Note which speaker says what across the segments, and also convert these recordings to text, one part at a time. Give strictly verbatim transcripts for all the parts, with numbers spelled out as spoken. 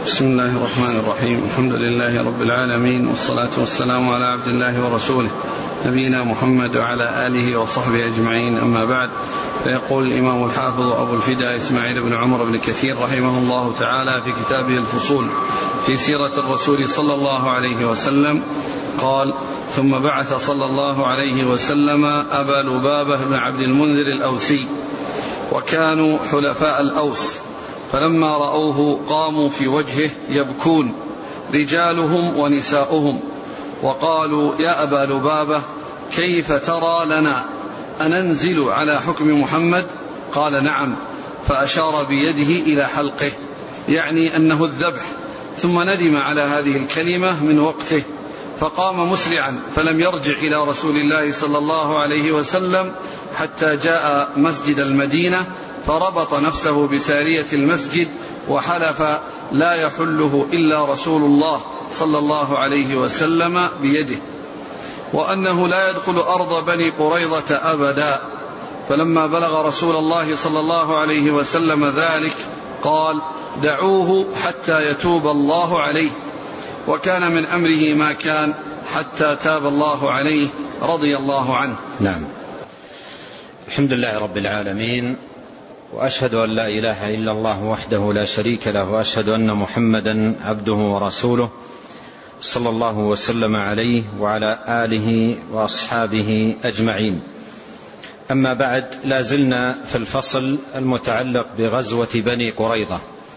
Speaker 1: بسم الله الرحمن الرحيم. الحمد لله رب العالمين، والصلاة والسلام على عبد الله ورسوله نبينا محمد وعلى آله وصحبه أجمعين، أما بعد. فيقول الإمام الحافظ أبو الفداء إسماعيل بن عمر بن كثير رحمه الله تعالى في كتابه الفصول في سيرة الرسول صلى الله عليه وسلم قال: ثم بعث صلى الله عليه وسلم أبا لبابة بن عبد المنذر الأوسي، وكانوا حلفاء الأوس، فلما رأوه قاموا في وجهه يبكون رجالهم ونساؤهم، وقالوا: يا أبا لبابة، كيف ترى لنا أننزل على حكم محمد؟ قال: نعم. فأشار بيده إلى حلقه، يعني أنه الذبح، ثم ندم على هذه الكلمة من وقته، فقام مسرعا فلم يرجع إلى رسول الله صلى الله عليه وسلم حتى جاء مسجد المدينة، فربط نفسه بسارية المسجد وحلف لا يحله إلا رسول الله صلى الله عليه وسلم بيده، وأنه لا يدخل أرض بني قريظة أبدا. فلما بلغ رسول الله صلى الله عليه وسلم ذلك قال: دعوه حتى يتوب الله عليه. وكان من أمره ما كان حتى تاب الله عليه رضي الله عنه.
Speaker 2: نعم. الحمد لله رب العالمين، وأشهد أن لا إله إلا الله وحده لا شريك له، وأشهد أن محمدا عبده ورسوله صلى الله وسلم عليه وعلى آله وأصحابه أجمعين. أما بعد، لا زلنا في الفصل المتعلق بغزوة بني قريظة،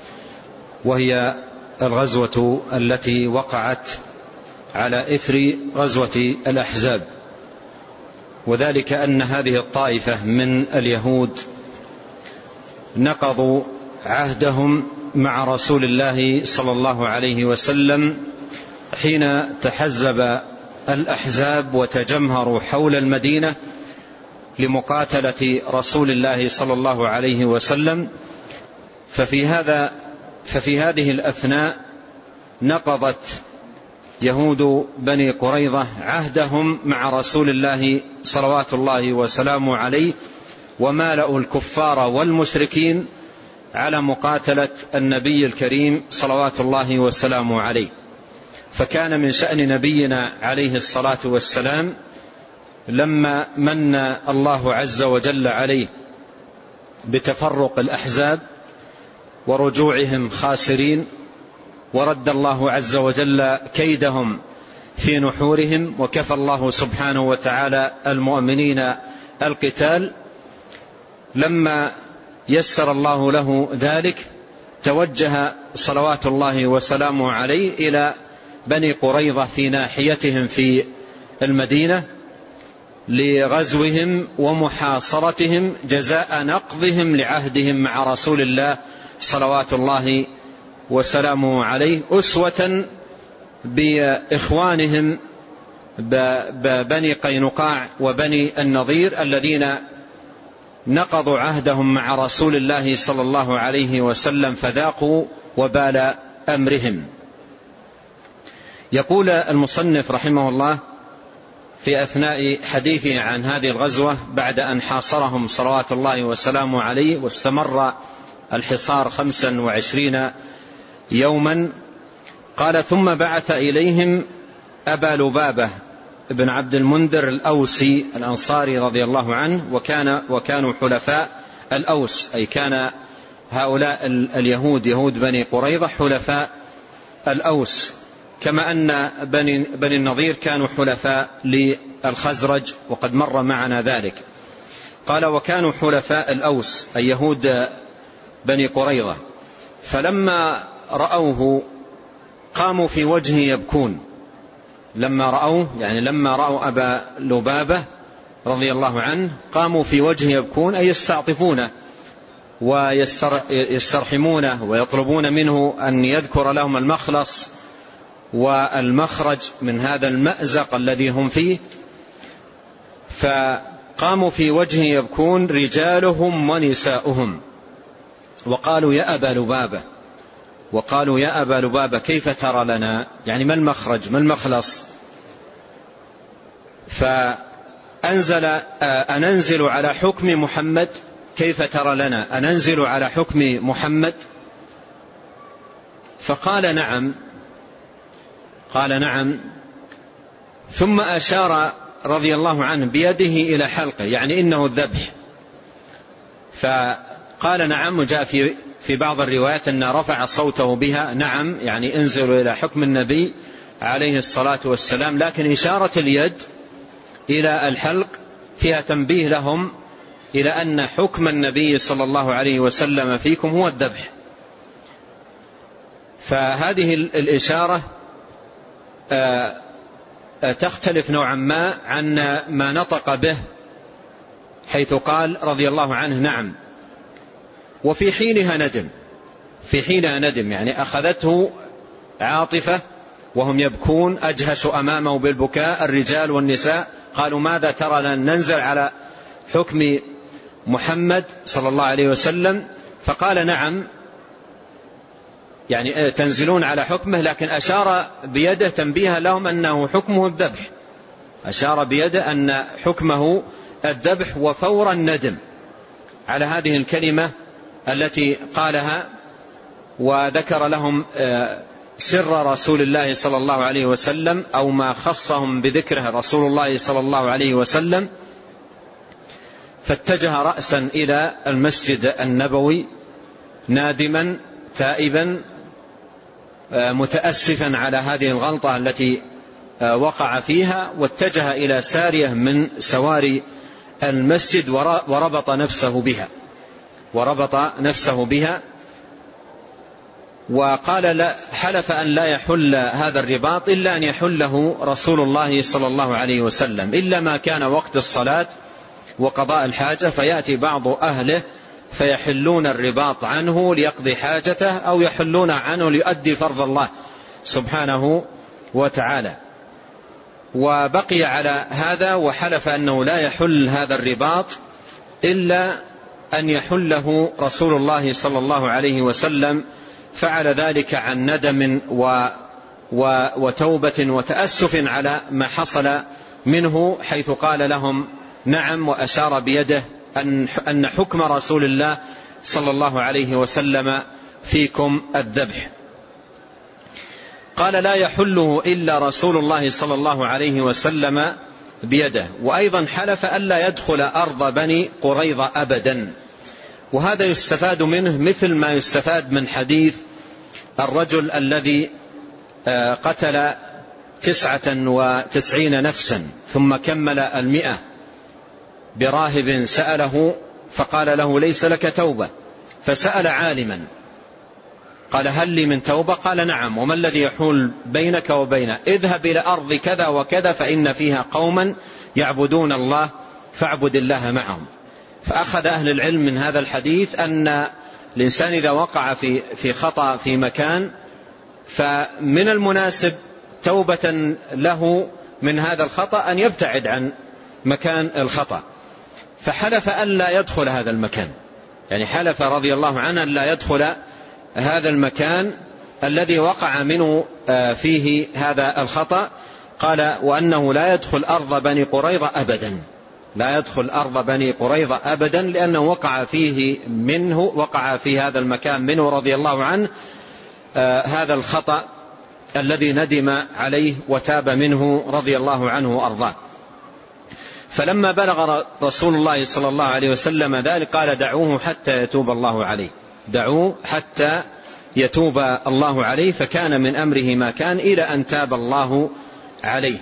Speaker 2: وهي الغزوة التي وقعت على إثر غزوة الأحزاب، وذلك أن هذه الطائفة من اليهود نقضوا عهدهم مع رسول الله صلى الله عليه وسلم حين تحزب الأحزاب وتجمهروا حول المدينة لمقاتلة رسول الله صلى الله عليه وسلم. ففي هذا ففي هذه الأثناء نقضت يهود بني قريظة عهدهم مع رسول الله صلوات الله وسلامه عليه، ومالأوا الكفار والمشركين على مقاتلة النبي الكريم صلوات الله وسلامه عليه. فكان من شأن نبينا عليه الصلاة والسلام لما من الله عز وجل عليه بتفرق الأحزاب ورجوعهم خاسرين، ورد الله عز وجل كيدهم في نحورهم، وكفى الله سبحانه وتعالى المؤمنين القتال. لما يسر الله له ذلك توجه صلوات الله وسلامه عليه إلى بني قريظة في ناحيتهم في المدينة لغزوهم ومحاصرتهم جزاء نقضهم لعهدهم مع رسول الله صلوات الله وسلامه عليه، أسوة بإخوانهم ببني قينقاع وبني النضير الذين نقضوا عهدهم مع رسول الله صلى الله عليه وسلم فذاقوا وبال أمرهم. يقول المصنف رحمه الله في أثناء حديثه عن هذه الغزوة بعد أن حاصرهم صلوات الله وسلامه عليه، واستمر الحصار خمسا وعشرين يوما، قال: ثم بعث إليهم أبا لبابة ابن عبد المنذر الأوسي الأنصاري رضي الله عنه، وكان وكانوا حلفاء الأوس، أي كان هؤلاء اليهود يهود بني قريظة حلفاء الأوس، كما أن بني, بني النضير كانوا حلفاء للخزرج، وقد مر معنا ذلك. قال: وكانوا حلفاء الأوس أي يهود بني قريظة، فلما رأوه قاموا في وجهه يبكون. لما رأوه يعني لما رأوا أبا لبابة رضي الله عنه قاموا في وجهه يبكون، أي يستعطفونه ويسترحمونه ويطلبون منه أن يذكر لهم المخلص والمخرج من هذا المأزق الذي هم فيه. فقاموا في وجهه يبكون رجالهم ونساؤهم، وقالوا: يا أبا لبابة وقالوا يا أبا لبابة كيف ترى لنا، يعني ما المخرج ما المخلص. فأنزل أننزل على حكم محمد، كيف ترى لنا أننزل على حكم محمد؟ فقال نعم، قال نعم، ثم أشار رضي الله عنه بيده إلى حلقه، يعني إنه الذبح. فقال نعم، وجاء في في بعض الروايات أن رفع صوته بها، نعم يعني انزلوا إلى حكم النبي عليه الصلاة والسلام. لكن إشارة اليد إلى الحلق فيها تنبيه لهم إلى أن حكم النبي صلى الله عليه وسلم فيكم هو الذبح. فهذه الإشارة تختلف نوعا ما عن ما نطق به، حيث قال رضي الله عنه نعم، وفي حينها ندم، في حينها ندم يعني أخذته عاطفة وهم يبكون، أجهشوا أمامه بالبكاء الرجال والنساء، قالوا ماذا ترى لن ننزل على حكم محمد صلى الله عليه وسلم؟ فقال نعم، يعني تنزلون على حكمه، لكن أشار بيده تنبيها لهم أنه حكمه الذبح، أشار بيده أن حكمه الذبح، وفور الندم على هذه الكلمة التي قالها، وذكر لهم سر رسول الله صلى الله عليه وسلم أو ما خصهم بذكره رسول الله صلى الله عليه وسلم. فاتجه رأسا إلى المسجد النبوي نادما تائبا متأسفا على هذه الغلطة التي وقع فيها، واتجه إلى سارية من سواري المسجد وربط نفسه بها وربط نفسه بها وقال لا، حلف أن لا يحل هذا الرباط إلا أن يحله رسول الله صلى الله عليه وسلم، إلا ما كان وقت الصلاة وقضاء الحاجة، فيأتي بعض أهله فيحلون الرباط عنه ليقضي حاجته، أو يحلون عنه ليؤدي فرض الله سبحانه وتعالى. وبقي على هذا وحلف أنه لا يحل هذا الرباط إلا أن يحله رسول الله صلى الله عليه وسلم. فعل ذلك عن ندم و و وتوبة وتأسف على ما حصل منه، حيث قال لهم نعم، وأشار بيده أن أن حكم رسول الله صلى الله عليه وسلم فيكم الذبح. قال لا يحله إلا رسول الله صلى الله عليه وسلم بيده. وأيضا حلف ألا يدخل أرض بني قريظة أبدا. وهذا يستفاد منه مثل ما يستفاد من حديث الرجل الذي قتل تسعة وتسعين نفسا ثم كمل المئة براهب سأله فقال له ليس لك توبة، فسأل عالما قال هل لي من توبة؟ قال نعم. وما الذي يحول بينك وبينه؟ اذهب إلى أرض كذا وكذا فإن فيها قوما يعبدون الله فاعبد الله معهم. فأخذ أهل العلم من هذا الحديث أن الإنسان إذا وقع في في خطأ في مكان فمن المناسب توبة له من هذا الخطأ أن يبتعد عن مكان الخطأ. فحلف ألا يدخل هذا المكان، يعني حلف رضي الله عنه ألا يدخل هذا المكان الذي وقع منه فيه هذا الخطأ. قال وأنه لا يدخل أرض بني قريظة أبدا، لا يدخل أرض بني قريظة أبدا، لأنه وقع فيه منه وقع في هذا المكان منه رضي الله عنه هذا الخطأ الذي ندم عليه وتاب منه رضي الله عنه وأرضاه. فلما بلغ رسول الله صلى الله عليه وسلم ذلك قال دعوه حتى يتوب الله عليه، دعوه حتى يتوب الله عليه. فكان من أمره ما كان إلى أن تاب الله عليه.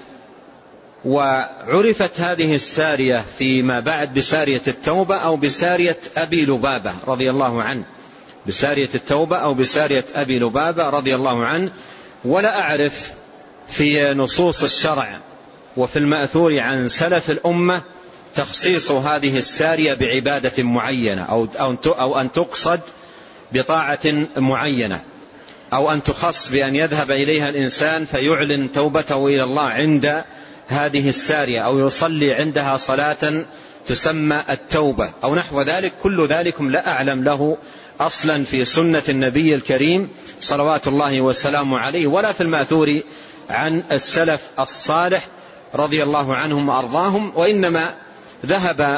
Speaker 2: وعرفت هذه السارية فيما بعد بسارية التوبة أو بسارية أبي لبابة رضي الله عنه، بسارية التوبة أو بسارية أبي لبابة رضي الله عنه. ولا أعرف في نصوص الشرع وفي المأثور عن سلف الأمة تخصيص هذه السارية بعبادة معينة أو أن تقصد بطاعة معينة، أو أن تخص بأن يذهب إليها الإنسان فيعلن توبته إلى الله عند هذه السارية، أو يصلي عندها صلاة تسمى التوبة أو نحو ذلك. كل ذلكم لا أعلم له أصلا في سنة النبي الكريم صلوات الله وسلامه عليه، ولا في المأثور عن السلف الصالح رضي الله عنهم وأرضاهم. وإنما ذهب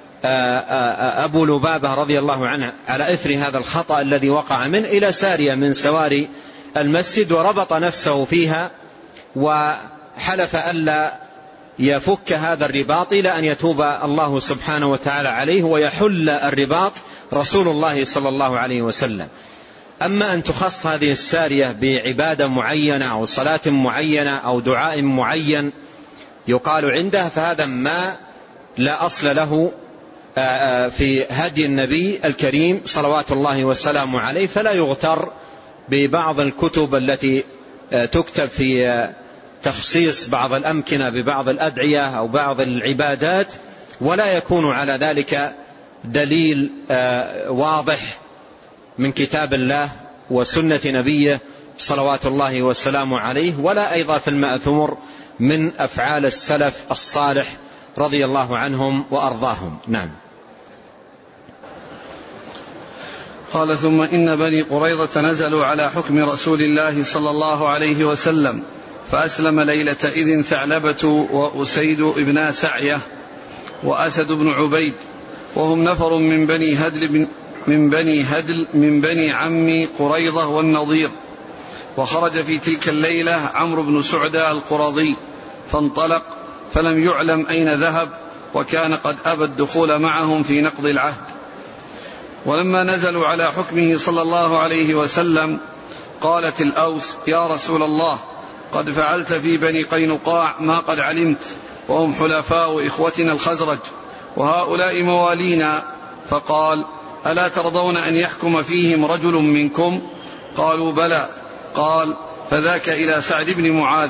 Speaker 2: أبو لبابة رضي الله عنه على إثر هذا الخطأ الذي وقع منه إلى سارية من سواري المسجد وربط نفسه فيها وحلف ألا يفك هذا الرباط إلى أن يتوب الله سبحانه وتعالى عليه ويحل الرباط رسول الله صلى الله عليه وسلم. أما أن تخص هذه السارية بعبادة معينة أو صلاة معينة أو دعاء معين يقال عنده، فهذا ما لا أصل له في هدي النبي الكريم صلوات الله والسلام عليه، فلا يغتر ببعض الكتب التي تكتب في تخصيص بعض الأمكنة ببعض الأدعية أو بعض العبادات، ولا يكون على ذلك دليل واضح من كتاب الله وسنة نبيه صلوات الله والسلام عليه، ولا أيضا في المأثور من أفعال السلف الصالح رضي الله عنهم وأرضاهم. نعم.
Speaker 1: قال: ثم إن بني قريظة نزلوا على حكم رسول الله صلى الله عليه وسلم، فأسلم ليلة إذن ثعلبة وأسيد ابن سعية وأسد بن عبيد، وهم نفر من بني هدل من بني هدل من بني عم قريظة والنضير. وخرج في تلك الليلة عمرو بن سعدة القرظي فانطلق، فلم يعلم أين ذهب، وكان قد أبى الدخول معهم في نقض العهد. ولما نزلوا على حكمه صلى الله عليه وسلم قالت الأوس: يا رسول الله، قد فعلت في بني قينقاع ما قد علمت، وهم حلفاء إخوتنا الخزرج، وهؤلاء موالينا. فقال: ألا ترضون أن يحكم فيهم رجل منكم؟ قالوا: بلى. قال: فذاك إلى سعد بن معاذ.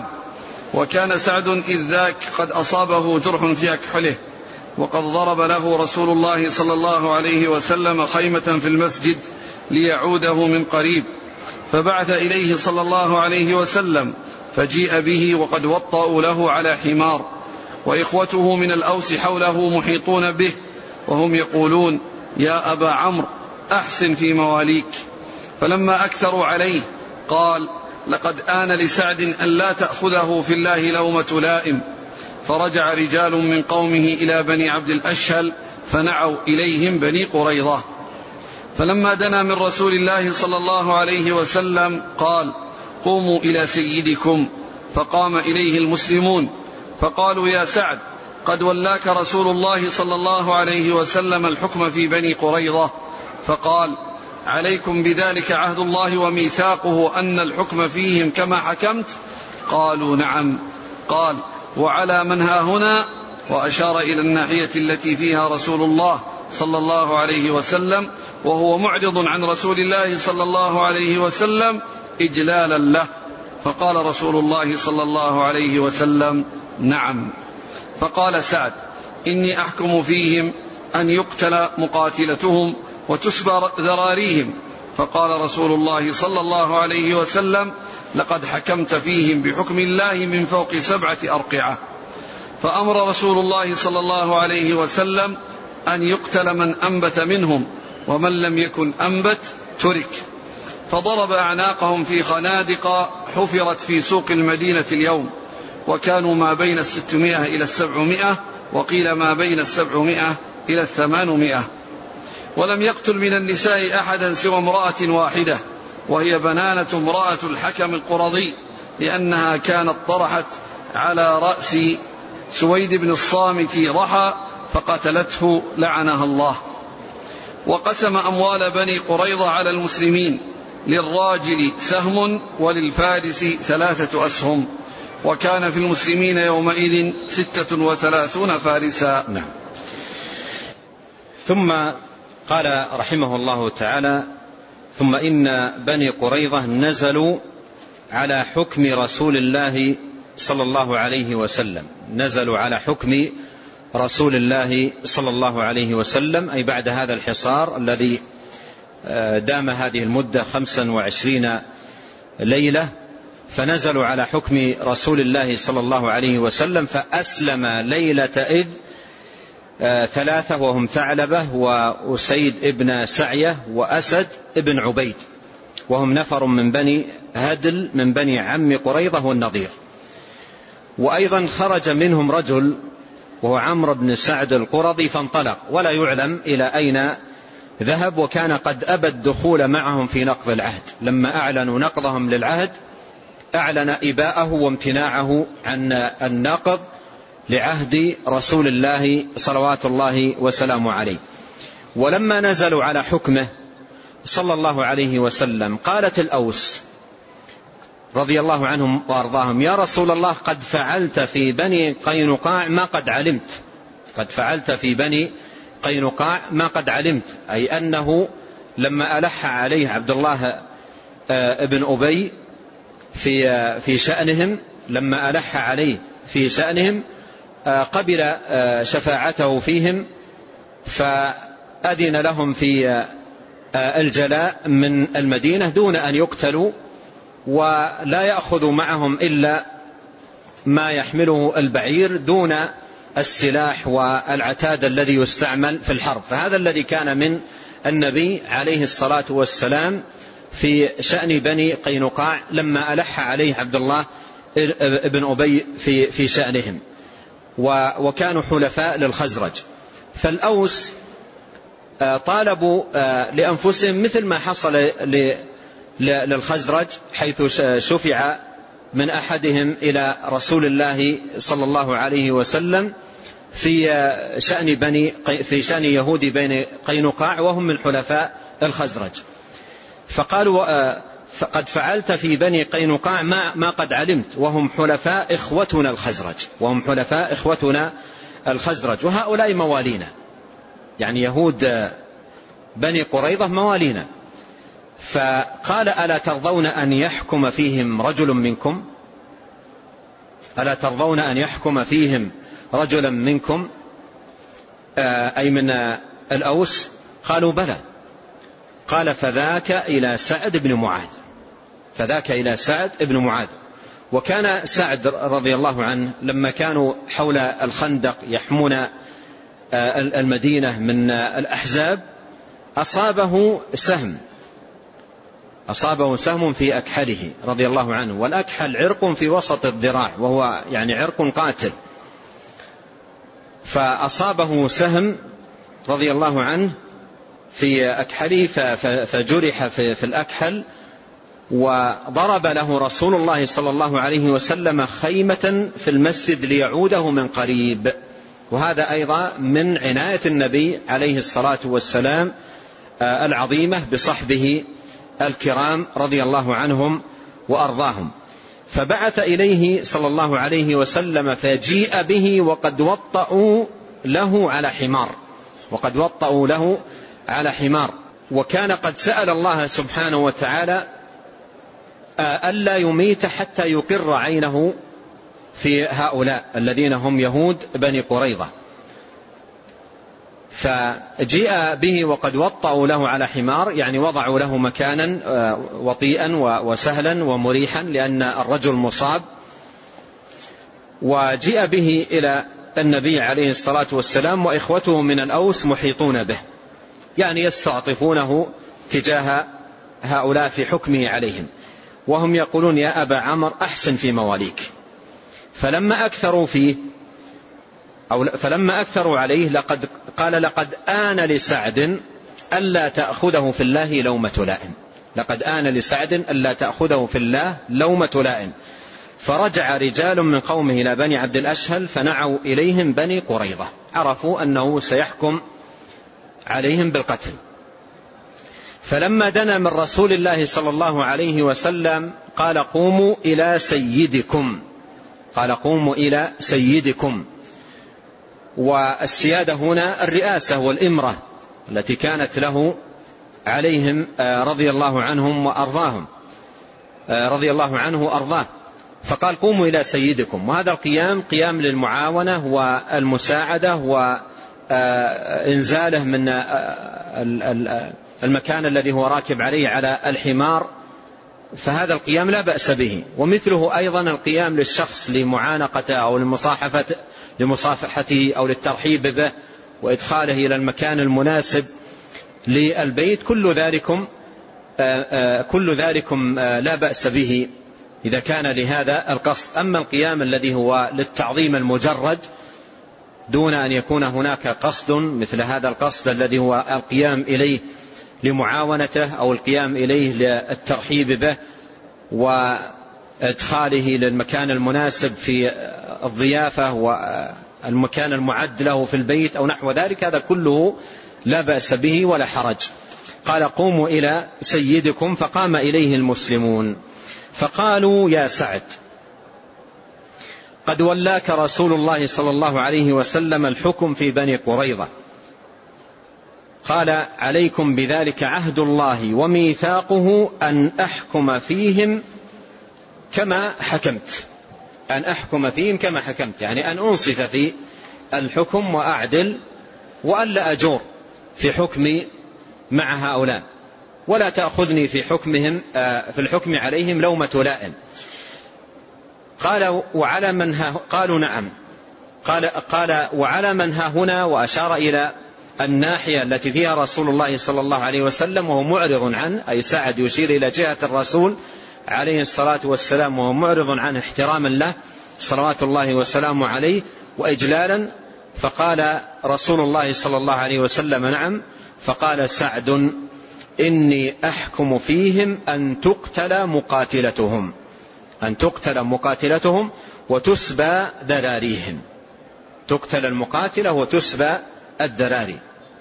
Speaker 1: وكان سعد إذ ذاك قد أصابه جرح في أكحله، وقد ضرب له رسول الله صلى الله عليه وسلم خيمة في المسجد ليعوده من قريب، فبعث إليه صلى الله عليه وسلم، فجيء به وقد وطأوا له على حمار، وإخوته من الأوس حوله محيطون به، وهم يقولون: يا أبا عمرو، أحسن في مواليك. فلما أكثروا عليه قال: لقد آن لسعد أن لا تأخذه في الله لومة لائم. فرجع رجال من قومه إلى بني عبد الأشهل فنعوا إليهم بني قريظة. فلما دنا من رسول الله صلى الله عليه وسلم قال: قوموا إلى سيدكم. فقام إليه المسلمون فقالوا: يا سعد، قد ولاك رسول الله صلى الله عليه وسلم الحكم في بني قريظة. فقال: عليكم بذلك عهد الله وميثاقه أن الحكم فيهم كما حكمت؟ قالوا: نعم. قال: وعلى من ها هنا؟ وأشار إلى الناحية التي فيها رسول الله صلى الله عليه وسلم، وهو معرض عن رسول الله صلى الله عليه وسلم إجلالا له. فقال رسول الله صلى الله عليه وسلم: نعم. فقال سعد: إني أحكم فيهم أن يقتل مقاتلتهم وتسبى ذراريهم. فقال رسول الله صلى الله عليه وسلم: لقد حكمت فيهم بحكم الله من فوق سبعة أرقعة. فأمر رسول الله صلى الله عليه وسلم أن يقتل من أنبت منهم، ومن لم يكن أنبت ترك. فضرب أعناقهم في خنادق حفرت في سوق المدينة اليوم، وكانوا ما بين الستمائة إلى السبعمائة، وقيل ما بين السبعمائة إلى الثمانمائة. ولم يقتل من النساء أحدا سوى امرأة واحدة، وهي بنانة امرأة الحكم القرظي، لأنها كانت طرحت على رأس سويد بن الصامت رحى فقتلته لعنها الله. وقسم أموال بني قريظة على المسلمين، للراجل سهم وللفارس ثلاثة أسهم، وكان في المسلمين يومئذ ستة وثلاثون فارسا.
Speaker 2: نعم. ثم قال رحمه الله تعالى: ثم إن بني قريظة نزلوا على حكم رسول الله صلى الله عليه وسلم، نزلوا على حكم رسول الله صلى الله عليه وسلم، أي بعد هذا الحصار الذي دام هذه المدة خمسا وعشرين ليلة، فنزلوا على حكم رسول الله صلى الله عليه وسلم. فأسلم ليلة إذ ثلاثة، وهم ثعلبة وأسيد ابن سعية وأسد ابن عبيد، وهم نفر من بني هدل من بني عم قريظة والنضير. وأيضا خرج منهم رجل وهو عمرو بن سعد القرظي فانطلق، ولا يعلم إلى أين ذهب، وكان قد أبى الدخول معهم في نقض العهد. لما أعلنوا نقضهم للعهد أعلن إباءه وامتناعه عن النقض لعهد رسول الله صلوات الله وسلامه عليه. ولما نزلوا على حكمه صلى الله عليه وسلم قالت الأوس رضي الله عنهم وأرضاهم: يا رسول الله، قد فعلت في بني قينقاع ما قد علمت. قد فعلت في بني قينقاع ما قد علمت، أي أنه لما ألح عليه عبد الله ابن أبي في في شأنهم، لما ألح عليه في شأنهم قبل شفاعته فيهم، فأذن لهم في الجلاء من المدينة دون أن يقتلوا، ولا يأخذ معهم إلا ما يحمله البعير دون السلاح والعتاد الذي يستعمل في الحرب. فهذا الذي كان من النبي عليه الصلاة والسلام في شأن بني قينقاع لما ألح عليه عبد الله ابن أبي في في شأنهم، وكانوا حلفاء للخزرج. فالأوس طالبوا لأنفسهم مثل ما حصل للخزرج، حيث شفع من أحدهم إلى رسول الله صلى الله عليه وسلم في شأن بني في شأن يهود بني قينقاع وهم من حلفاء الخزرج. فقالوا: فقد فعلت في بني قينقاع ما ما قد علمت، وهم حلفاء إخوتنا الخزرج، وهم حلفاء إخوتنا الخزرج، وهؤلاء موالينا، يعني يهود بني قريظة موالينا. فقال: ألا ترضون أن يحكم فيهم رجل منكم؟ ألا ترضون أن يحكم فيهم رجلا منكم، أي من الأوس؟ قالوا: بلى. قال: فذاك إلى سعد بن معاذ. فذاك إلى سعد بن معاذ. وكان سعد رضي الله عنه لما كانوا حول الخندق يحمون المدينة من الأحزاب أصابه سهم أصابه سهم في أكحله رضي الله عنه، والأكحل عرق في وسط الذراع، وهو يعني عرق قاتل. فأصابه سهم رضي الله عنه في أكحله فجرح في الأكحل، وضرب له رسول الله صلى الله عليه وسلم خيمة في المسجد ليعوده من قريب. وهذا أيضا من عناية النبي عليه الصلاة والسلام العظيمة بصحبه الكرام رضي الله عنهم وأرضاهم. فبعث إليه صلى الله عليه وسلم فجيء به وقد وطأوا له على حمار وقد وطأوا له على حمار وكان قد سأل الله سبحانه وتعالى ألا يميت حتى يقر عينه في هؤلاء الذين هم يهود بني قريظة. فجيء به وقد وطأوا له على حمار، يعني وضعوا له مكانا وطيئا وسهلا ومريحا لأن الرجل مصاب. وجيء به إلى النبي عليه الصلاة والسلام وإخوته من الأوس محيطون به، يعني يستعطفونه تجاه هؤلاء في حكمه عليهم، وهم يقولون: يا أبا عمر أحسن في مواليك. فلما أكثروا فيه أو فلما أكثروا عليه لقد قال: لقد آن لسعد ألا تأخذه في الله لومة لائم. لقد آن لسعد ألا تأخذه في الله لومة لائم. فرجع رجال من قومه إلى بني عبد الأشهل فنعوا إليهم بني قريظة، عرفوا أنه سيحكم عليهم بالقتل. فلما دنا من رسول الله صلى الله عليه وسلم قال: قوموا إلى سيدكم قال قوموا إلى سيدكم. والسيادة هنا الرئاسة والإمرة التي كانت له عليهم رضي الله عنهم وأرضاهم رضي الله عنه وأرضاه. فقال: قوموا إلى سيدكم. وهذا القيام قيام للمعاونة والمساعدة وإنزاله من المكان الذي هو راكب عليه على الحمار، فهذا القيام لا بأس به. ومثله أيضا القيام للشخص لمعانقته أو لمصافحته أو للترحيب به وإدخاله إلى المكان المناسب للبيت، كل ذلكم كل ذلكم لا بأس به إذا كان لهذا القصد. أما القيام الذي هو للتعظيم المجرد دون أن يكون هناك قصد مثل هذا القصد الذي هو القيام إليه لمعاونته أو القيام إليه للترحيب به وإدخاله للمكان المناسب في الضيافة والمكان المعد له في البيت أو نحو ذلك، هذا كله لا بأس به ولا حرج. قال قوموا إلى سيدكم، فقام إليه المسلمون فقالوا يا سعد قد ولاك رسول الله صلى الله عليه وسلم الحكم في بني قريظة، قال عليكم بذلك عهد الله وميثاقه أن أحكم فيهم كما حكمت، أن أحكم فيهم كما حكمت، يعني أن أنصف في الحكم وأعدل وألا أجور في حكمي مع هؤلاء، ولا تأخذني في حكمهم في الحكم عليهم لومة لائم. قال وعلى من ها قالوا نعم. قال قال وعلى من ها هنا، وأشار إلى الناحية التي فيها رسول الله صلى الله عليه وسلم وهو معرض عنه، أي سعد يشير إلى جهة الرسول عليه الصلاة والسلام وهو معرض عنه احتراما له صلوات الله وسلامه عليه وإجلالا. فقال رسول الله صلى الله عليه وسلم نعم. فقال سعد إني أحكم فيهم أن تقتل مقاتلتهم، أن تقتل مقاتلتهم وتسبى ذراريهم، تقتل المقاتلة وتسبى الذراري.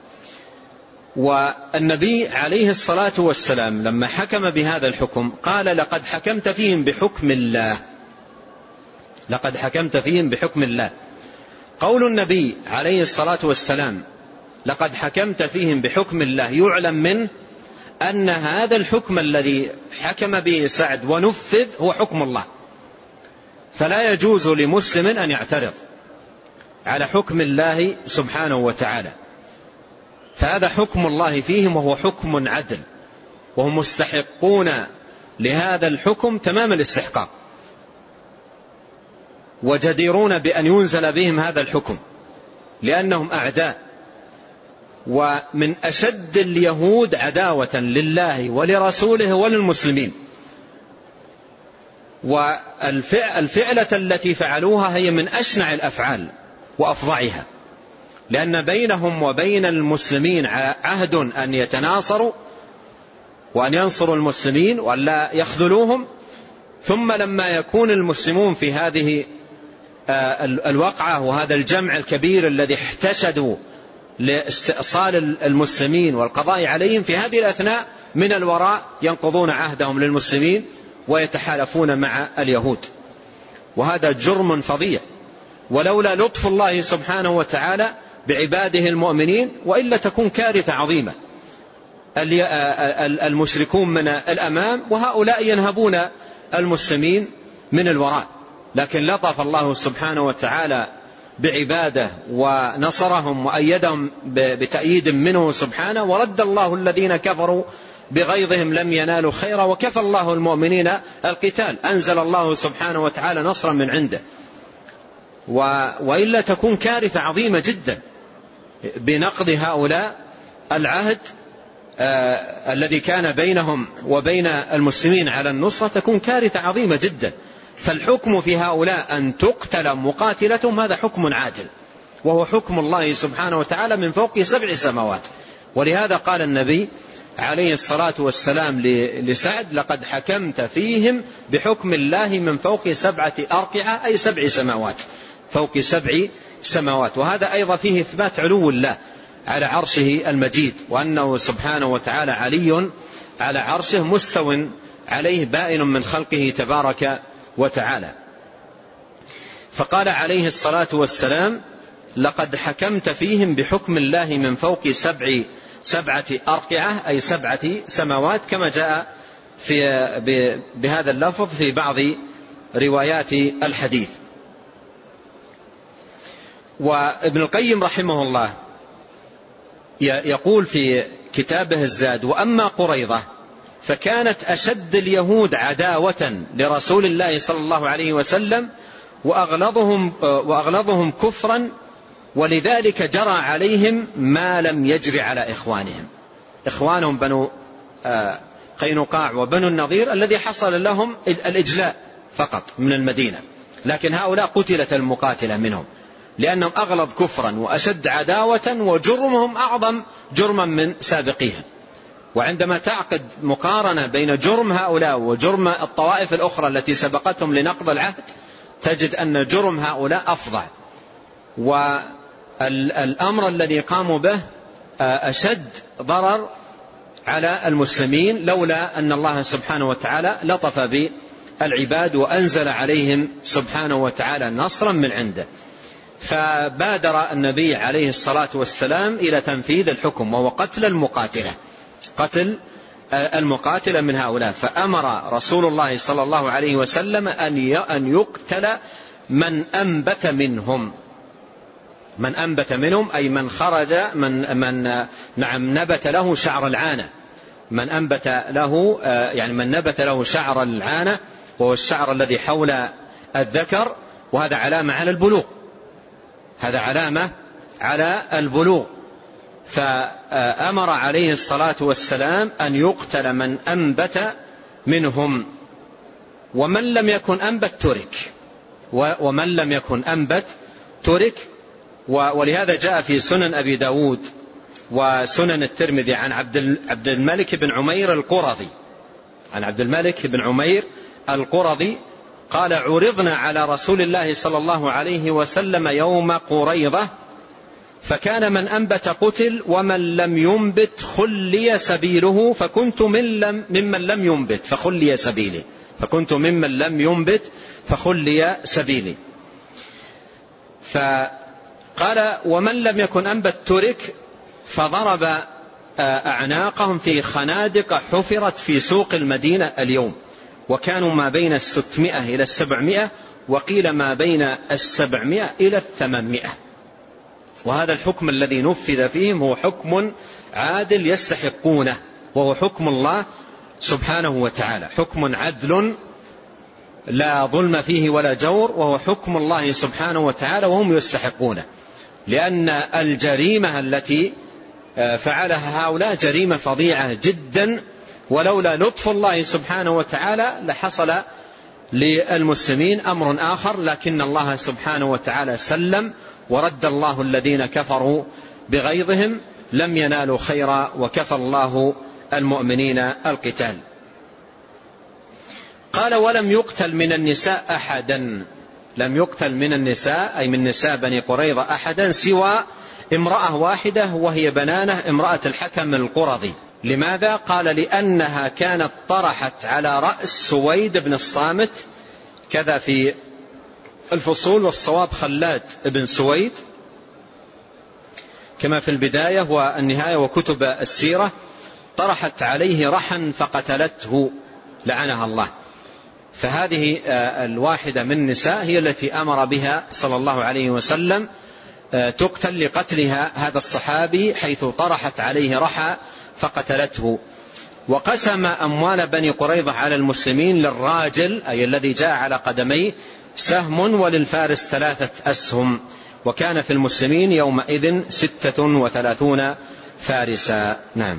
Speaker 2: والنبي عليه الصلاة والسلام لما حكم بهذا الحكم قال لقد حكمت فيهم بحكم الله، لقد حكمت فيهم بحكم الله. قول النبي عليه الصلاة والسلام لقد حكمت فيهم بحكم الله يعلم منه أن هذا الحكم الذي حكم به سعد ونفذ هو حكم الله، فلا يجوز لمسلم أن يعترض على حكم الله سبحانه وتعالى، فهذا حكم الله فيهم وهو حكم عدل، وهم مستحقون لهذا الحكم تمام الاستحقاق، وجديرون بأن ينزل بهم هذا الحكم لأنهم أعداء، ومن أشد اليهود عداوة لله ولرسوله وللمسلمين. والفعلة التي فعلوها هي من أشنع الأفعال وأفظعها، لأن بينهم وبين المسلمين عهد أن يتناصروا وأن ينصروا المسلمين وأن لا يخذلوهم، ثم لما يكون المسلمون في هذه الوقعة وهذا الجمع الكبير الذي احتشدوا لاستئصال المسلمين والقضاء عليهم، في هذه الأثناء من الوراء ينقضون عهدهم للمسلمين ويتحالفون مع اليهود، وهذا جرم فظيع، ولولا لطف الله سبحانه وتعالى بعباده المؤمنين وإلا تكون كارثة عظيمة. المشركون من الأمام وهؤلاء ينهبون المسلمين من الوراء، لكن لطف الله سبحانه وتعالى بعباده ونصرهم وأيدهم بتأييد منه سبحانه، ورد الله الذين كفروا بغيظهم لم ينالوا خيرا وكفى الله المؤمنين القتال، أنزل الله سبحانه وتعالى نصرا من عنده، وإلا تكون كارثة عظيمة جدا بنقض هؤلاء العهد آه الذي كان بينهم وبين المسلمين على النصرة، تكون كارثة عظيمة جدا. فالحكم في هؤلاء أن تقتل مقاتلتهم هذا حكم عادل، وهو حكم الله سبحانه وتعالى من فوق سبع سماوات. ولهذا قال النبي عليه الصلاة والسلام لسعد لقد حكمت فيهم بحكم الله من فوق سبعة أرقعة، أي سبع سماوات، فوق سبع سماوات. وهذا أيضا فيه إثبات علو الله على عرشه المجيد، وأنه سبحانه وتعالى علي على عرشه مستو عليه بائن من خلقه تبارك وتعالى. فقال عليه الصلاة والسلام لقد حكمت فيهم بحكم الله من فوق سبع سبعة أرقعة، أي سبعة سماوات، كما جاء في بهذا اللفظ في بعض روايات الحديث. وابن القيم رحمه الله يقول في كتابه الزاد: وأما قريظة فكانت أشد اليهود عداوة لرسول الله صلى الله عليه وسلم وأغلظهم, وأغلظهم كفرا، ولذلك جرى عليهم ما لم يجري على إخوانهم، إخوانهم بنو قينقاع وبنو النضير الذي حصل لهم الإجلاء فقط من المدينة، لكن هؤلاء قتلت المقاتلة منهم. لأنهم أغلظ كفرا وأشد عداوة وجرمهم أعظم جرما من سابقيها. وعندما تعقد مقارنة بين جرم هؤلاء وجرم الطوائف الأخرى التي سبقتهم لنقض العهد تجد أن جرم هؤلاء أفظع، والأمر الذي قاموا به أشد ضرر على المسلمين لولا أن الله سبحانه وتعالى لطف بالعباد وأنزل عليهم سبحانه وتعالى نصرا من عنده. فبادر النبي عليه الصلاة والسلام إلى تنفيذ الحكم وهو قتل المقاتلة قتل المقاتلة من هؤلاء. فأمر رسول الله صلى الله عليه وسلم أن يقتل من أنبت منهم من أنبت منهم أي من خرج من, من نعم نبت له شعر العانة من أنبت له يعني من نبت له شعر العانة وهو الشعر الذي حول الذكر، وهذا علامة على البلوغ هذا علامة على البلوغ. فأمر عليه الصلاة والسلام أن يقتل من أنبت منهم، ومن لم يكن أنبت ترك ومن لم يكن أنبت ترك ولهذا جاء في سنن أبي داود وسنن الترمذي عن عبد الملك بن عمير القرظي عن عبد الملك بن عمير القرظي قال: عرضنا على رسول الله صلى الله عليه وسلم يوم قريضة فكان من أنبت قتل ومن لم ينبت خلي سبيله فكنت من لم ممن لم ينبت فخلي سبيلي فكنت ممن لم ينبت فخلي سبيلي. فقال: ومن لم يكن أنبت ترك، فضرب أعناقهم في خنادق حفرت في سوق المدينة اليوم، وكانوا ما بين الستمائة إلى السبعمائة، وقيل ما بين السبعمائة إلى الثمانمائة. وهذا الحكم الذي نفذ فيهم هو حكم عادل يستحقونه، وهو حكم الله سبحانه وتعالى، حكم عدل لا ظلم فيه ولا جور، وهو حكم الله سبحانه وتعالى وهم يستحقونه، لأن الجريمة التي فعلها هؤلاء جريمة فظيعة جدا، ولولا لطف الله سبحانه وتعالى لحصل للمسلمين أمر آخر، لكن الله سبحانه وتعالى سلم ورد الله الذين كفروا بغيظهم لم ينالوا خيرا وكفى الله المؤمنين القتال. قال: ولم يقتل من النساء أحدا لم يقتل من النساء أي من نساء بني قريظة أحدا سوى امرأة واحدة وهي بنانة امرأة الحكم القرظي. لماذا؟ قال: لأنها كانت طرحت على رأس سويد بن الصامت، كذا في الفصول، والصواب خلاد بن سويد كما في البداية والنهاية وكتب السيرة، طرحت عليه رحا فقتلته لعنها الله. فهذه الواحدة من النساء هي التي أمر بها صلى الله عليه وسلم تقتل لقتلها هذا الصحابي، حيث طرحت عليه رحا فقتلته. وقسم أموال بني قريظة على المسلمين للراجل أي الذي جاء على قدميه سهم، وللفارس ثلاثة أسهم، وكان في المسلمين يومئذ ستة وثلاثون فارسا. نعم.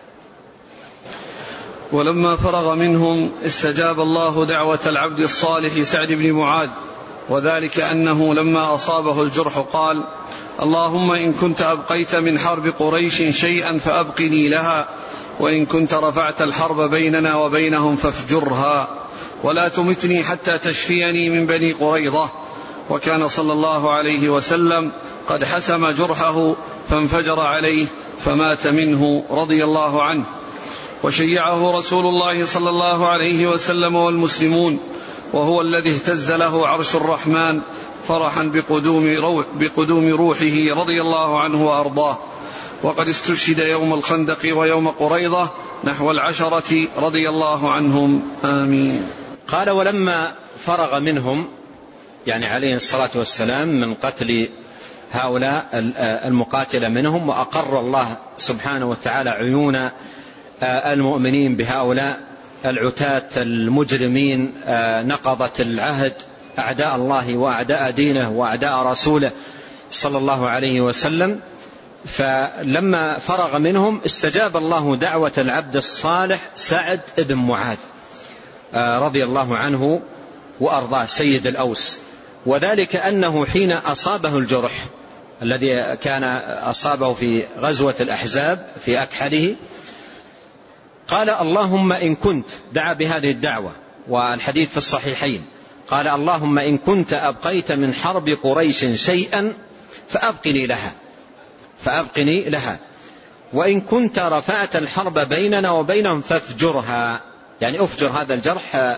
Speaker 1: ولما فرغ منهم استجاب الله دعوة العبد الصالح سعد بن معاذ، وذلك أنه لما أصابه الجرح قال: اللهم إن كنت أبقيت من حرب قريش شيئا فأبقني لها، وإن كنت رفعت الحرب بيننا وبينهم فافجرها، ولا تمتني حتى تشفيني من بني قريظة. وكان صلى الله عليه وسلم قد حسم جرحه فانفجر عليه فمات منه رضي الله عنه. وشيعه رسول الله صلى الله عليه وسلم والمسلمون، وهو الذي اهتز له عرش الرحمن فرحا بقدوم, روح بقدوم روحه رضي الله عنه وأرضاه. وقد استشهد يوم الخندق ويوم قريظة نحو العشرة رضي الله عنهم آمين.
Speaker 2: قال: ولما فرغ منهم يعني عليه الصلاة والسلام من قتل هؤلاء المقاتل منهم، وأقر الله سبحانه وتعالى عيون المؤمنين بهؤلاء العتاة المجرمين نقضة العهد أعداء الله وأعداء دينه وأعداء رسوله صلى الله عليه وسلم، فلما فرغ منهم استجاب الله دعوة العبد الصالح سعد بن معاذ رضي الله عنه وأرضاه سيد الأوس. وذلك أنه حين أصابه الجرح الذي كان أصابه في غزوة الأحزاب في أكحله قال اللهم إن كنت، دعا بهذه الدعوة والحديث في الصحيحين، قال اللهم إن كنت أبقيت من حرب قريش شيئا فأبقني لها فأبقني لها وإن كنت رفعت الحرب بيننا وبينهم فافجرها، يعني أفجر هذا الجرح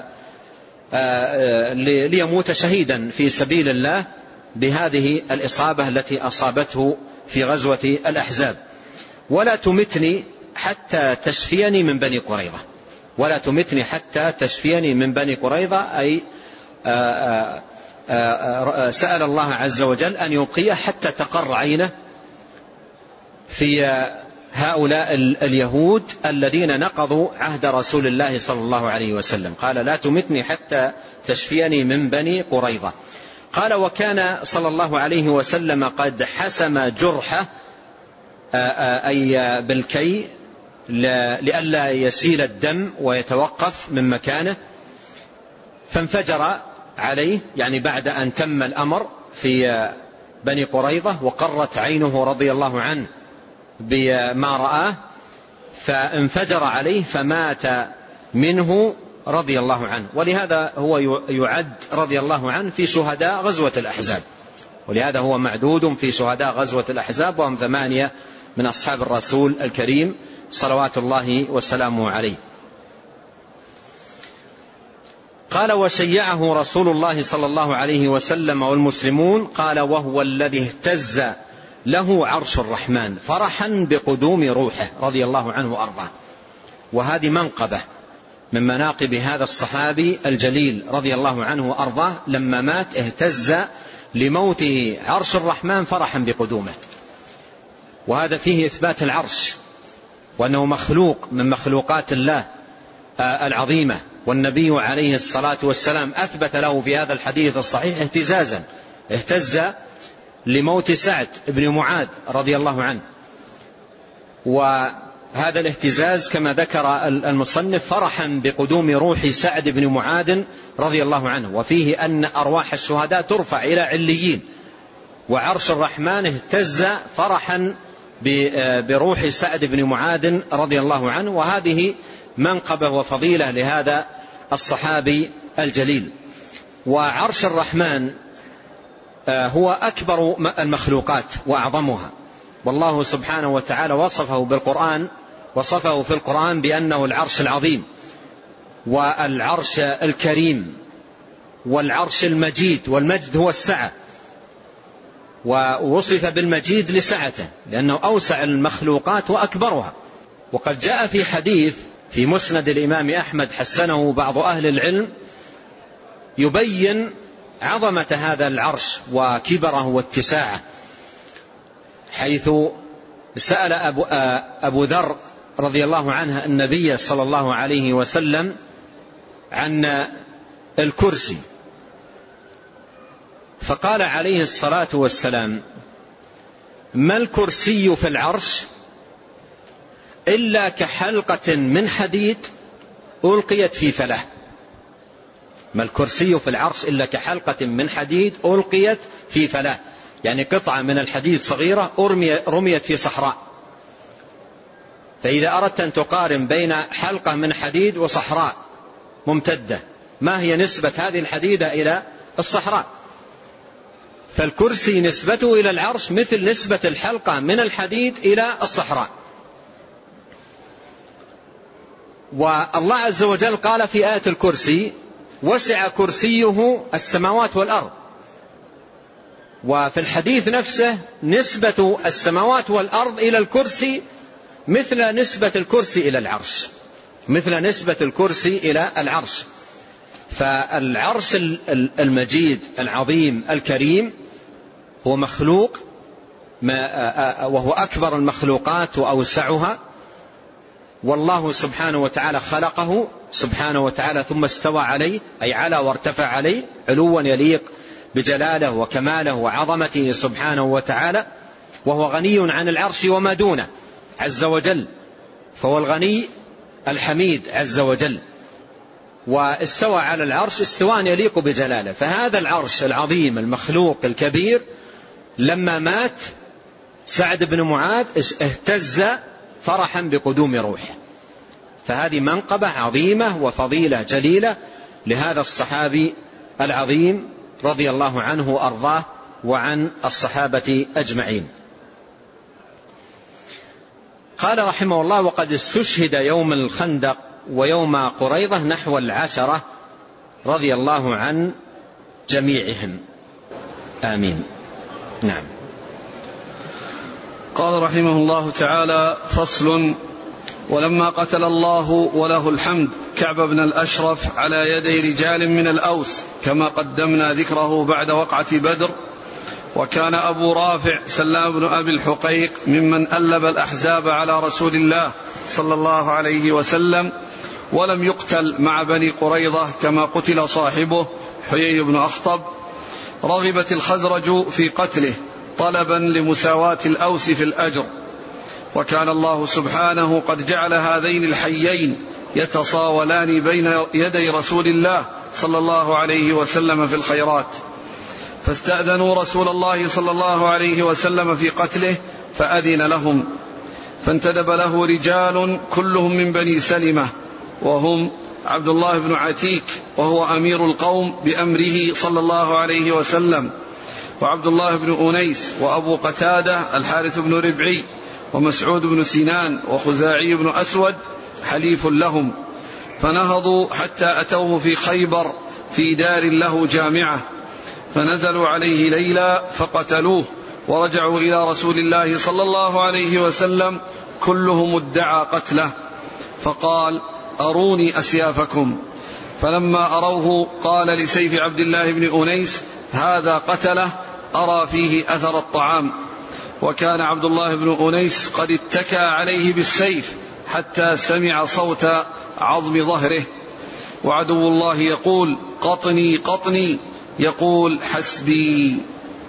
Speaker 2: ليموت شهيدا في سبيل الله بهذه الإصابة التي أصابته في غزوة الأحزاب، ولا تمتني حتى تشفيني من بني قريظة ولا تمتني حتى تشفيني من بني قريظة أي آآ آآ سأل الله عز وجل أن يبقيه حتى تقر عينه في هؤلاء اليهود الذين نقضوا عهد رسول الله صلى الله عليه وسلم. قال لا تمتني حتى تشفيني من بني قريظة. قال وكان صلى الله عليه وسلم قد حسم جرحه أي بالكي لئلا يسيل الدم ويتوقف من مكانه، فانفجر عليه، يعني بعد أن تم الأمر في بني قريظة وقرت عينه رضي الله عنه بما رآه، فانفجر عليه فمات منه رضي الله عنه. ولهذا هو يعد رضي الله عنه في شهداء غزوة الأحزاب، ولهذا هو معدود في شهداء غزوة الأحزاب، وهم ثمانية من أصحاب الرسول الكريم صلوات الله وسلامه عليه. قال وشيعه رسول الله صلى الله عليه وسلم والمسلمون، قال وهو الذي اهتز له عرش الرحمن فرحا بقدوم روحه رضي الله عنه وأرضاه. وهذه منقبة من مناقب هذا الصحابي الجليل رضي الله عنه وأرضاه، لما مات اهتز لموته عرش الرحمن فرحا بقدومه، وهذا فيه إثبات العرش وأنه مخلوق من مخلوقات الله العظيمة، والنبي عليه الصلاة والسلام أثبت له في هذا الحديث الصحيح اهتزازا، اهتز لموت سعد بن معاذ رضي الله عنه. وهذا الاهتزاز كما ذكر المصنف فرحا بقدوم روح سعد بن معاذ رضي الله عنه، وفيه أن أرواح الشهداء ترفع إلى عليين، وعرش الرحمن اهتز فرحا بروح سعد بن معاذ رضي الله عنه. وهذه منقبة وفضيلة لهذا الصحابي الجليل. وعرش الرحمن هو أكبر المخلوقات وأعظمها، والله سبحانه وتعالى وصفه بالقرآن وصفه في القرآن بأنه العرش العظيم والعرش الكريم والعرش المجيد، والمجد هو السعة، ووصف بالمجيد لسعته لأنه أوسع المخلوقات وأكبرها. وقد جاء في حديث في مسند الإمام أحمد حسنه بعض أهل العلم يبين عظمة هذا العرش وكبره واتساعه، حيث سأل أبو, أبو ذر رضي الله عنه النبي صلى الله عليه وسلم عن الكرسي، فقال عليه الصلاة والسلام ما الكرسي في العرش إلا كحلقة من حديد ألقيت في فلاه. ما الكرسي في العرش إلا كحلقة من حديد ألقيت في فلاه، يعني قطعة من الحديد صغيرة رميت في صحراء. فإذا أردت أن تقارن بين حلقة من حديد وصحراء ممتدة، ما هي نسبة هذه الحديدة إلى الصحراء؟ فالكرسي نسبته إلى العرش مثل نسبة الحلقة من الحديد إلى الصحراء. والله عز وجل قال في آية الكرسي وسع كرسيه السماوات والأرض، وفي الحديث نفسه نسبة السماوات والأرض إلى الكرسي مثل نسبة الكرسي إلى العرش، مثل نسبة الكرسي إلى العرش. فالعرش المجيد العظيم الكريم هو مخلوق وهو أكبر المخلوقات وأوسعها، والله سبحانه وتعالى خلقه سبحانه وتعالى ثم استوى عليه، أي على وارتفع عليه علوا يليق بجلاله وكماله وعظمته سبحانه وتعالى، وهو غني عن العرش وما دونه عز وجل، فهو الغني الحميد عز وجل. واستوى على العرش استواء يليق بجلاله. فهذا العرش العظيم المخلوق الكبير لما مات سعد بن معاذ اهتز فرحا بقدوم روحه. فهذه منقبة عظيمة وفضيلة جليلة لهذا الصحابي العظيم رضي الله عنه وأرضاه وعن الصحابة أجمعين. قال رحمه الله: وقد استشهد يوم الخندق ويوم قريضة نحو العشرة رضي الله عن جميعهم، آمين. نعم.
Speaker 1: قال رحمه الله تعالى: فصل. ولما قتل الله وله الحمد كعب بن الأشرف على يدي رجال من الأوس كما قدمنا ذكره بعد وقعة بدر، وكان أبو رافع سلام بن أبي الحقيق ممن ألب الأحزاب على رسول الله صلى الله عليه وسلم، ولم يقتل مع بني قريظة كما قتل صاحبه حيي بن أخطب. رغبت الخزرج في قتله طلبا لمساواة الأوس في الأجر، وكان الله سبحانه قد جعل هذين الحيين يتصاولان بين يدي رسول الله صلى الله عليه وسلم في الخيرات، فاستأذنوا رسول الله صلى الله عليه وسلم في قتله فأذن لهم، فانتدب له رجال كلهم من بني سلمة، وهم عبد الله بن عتيك وهو أمير القوم بأمره صلى الله عليه وسلم، وعبد الله بن أنيس، وأبو قتادة الحارث بن ربعي، ومسعود بن سنان، وخزاعي بن أسود حليف لهم. فنهضوا حتى أتوه في خيبر في دار له جامعة، فنزلوا عليه ليلا فقتلوه، ورجعوا إلى رسول الله صلى الله عليه وسلم كلهم ادعى قتله، فقال: أروني أسيافكم. فلما أروه قال لسيف عبد الله بن أنيس: هذا قتله أرى فيه أثر الطعام. وكان عبد الله بن أنيس قد اتكى عليه بالسيف حتى سمع صوت عظم ظهره، وعدو الله يقول: قطني قطني، يقول: حسبي.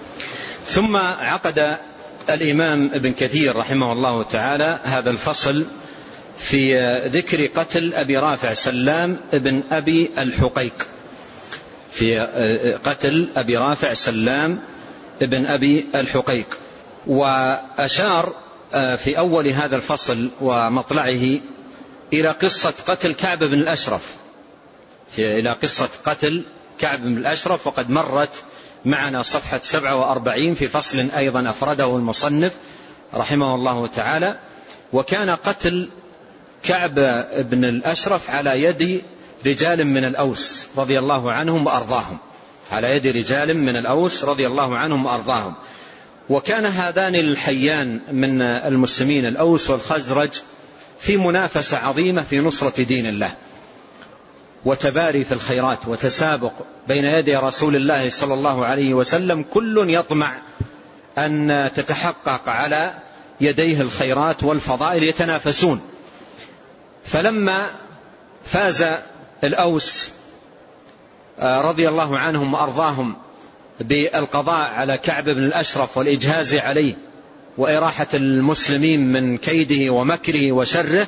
Speaker 2: ثم عقد الإمام ابن كثير رحمه الله تعالى هذا الفصل في ذكر قتل أبي رافع سلام ابن أبي الحقيق، في قتل أبي رافع سلام ابن أبي الحقيق. وأشار في أول هذا الفصل ومطلعه إلى قصة قتل كعب بن الأشرف، إلى قصة قتل كعب بن الأشرف، وقد مرت معنا صفحة سبعة وأربعين في فصل أيضا أفرده المصنف رحمه الله تعالى. وكان قتل كعب بن الأشرف على يد رجال من الأوس رضي الله عنهم وأرضاهم، على يد رجال من الأوس رضي الله عنهم وأرضاهم. وكان هذان الحيان من المسلمين الأوس والخزرج في منافسة عظيمة في نصرة دين الله، وتباري في الخيرات وتسابق بين يدي رسول الله صلى الله عليه وسلم، كل يطمع أن تتحقق على يديه الخيرات والفضائل، يتنافسون. فلما فاز الأوس رضي الله عنهم وأرضاهم بالقضاء على كعب بن الأشرف والإجهاز عليه وإراحة المسلمين من كيده ومكره وشره،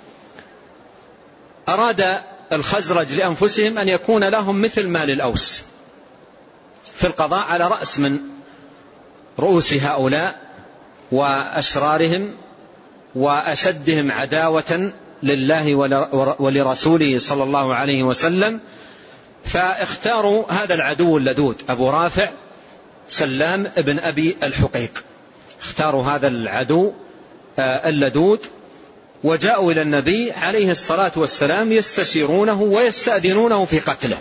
Speaker 2: أراد الخزرج لأنفسهم أن يكون لهم مثل ما للأوس في القضاء على رأس من رؤوس هؤلاء وأشرارهم وأشدهم عداوة لله ولرسوله صلى الله عليه وسلم. فاختاروا هذا العدو اللدود أبو رافع سلام ابن أبي الحقيق، اختاروا هذا العدو اللدود وجاءوا إلى النبي عليه الصلاة والسلام يستشيرونه ويستأذنونه في قتله.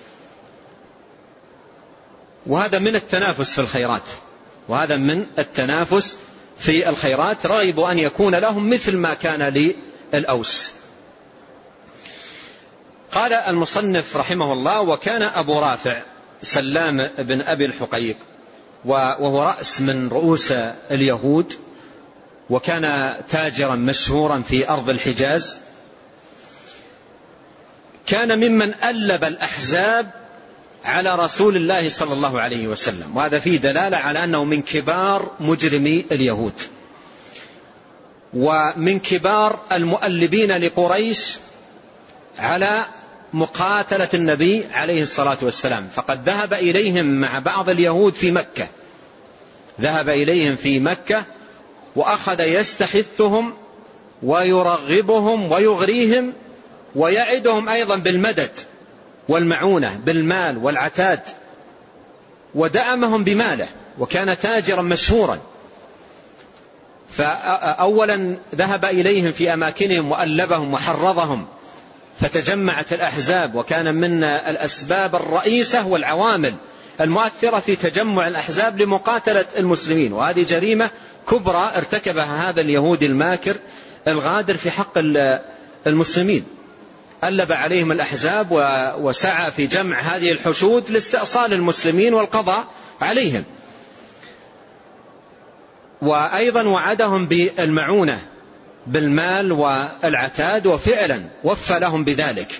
Speaker 2: وهذا من التنافس في الخيرات، وهذا من التنافس في الخيرات، رغبوا أن يكون لهم مثل ما كان للأوس. قال المصنف رحمه الله: وكان أبو رافع سلام بن أبي الحقيق وهو رأس من رؤوس اليهود، وكان تاجرا مشهورا في أرض الحجاز، كان ممن ألب الأحزاب على رسول الله صلى الله عليه وسلم، وهذا فيه دلالة على أنه من كبار مجرمي اليهود ومن كبار المؤلبين لقريش على مقاتلة النبي عليه الصلاة والسلام، فقد ذهب إليهم مع بعض اليهود في مكة، ذهب إليهم في مكة وأخذ يستحثهم ويرغبهم ويغريهم ويعدهم أيضا بالمدد والمعونة بالمال والعتاد، ودعمهم بماله، وكان تاجرا مشهورا. فأولا ذهب إليهم في أماكنهم وألبهم وحرضهم، فتجمعت الأحزاب، وكان من الأسباب الرئيسة والعوامل المؤثرة في تجمع الأحزاب لمقاتلة المسلمين، وهذه جريمة كبرى ارتكبها هذا اليهودي الماكر الغادر في حق المسلمين. ألب عليهم الأحزاب وسعى في جمع هذه الحشود لاستئصال المسلمين والقضاء عليهم، وأيضا وعدهم بالمعونة بالمال والعتاد، وفعلا وفى لهم بذلك.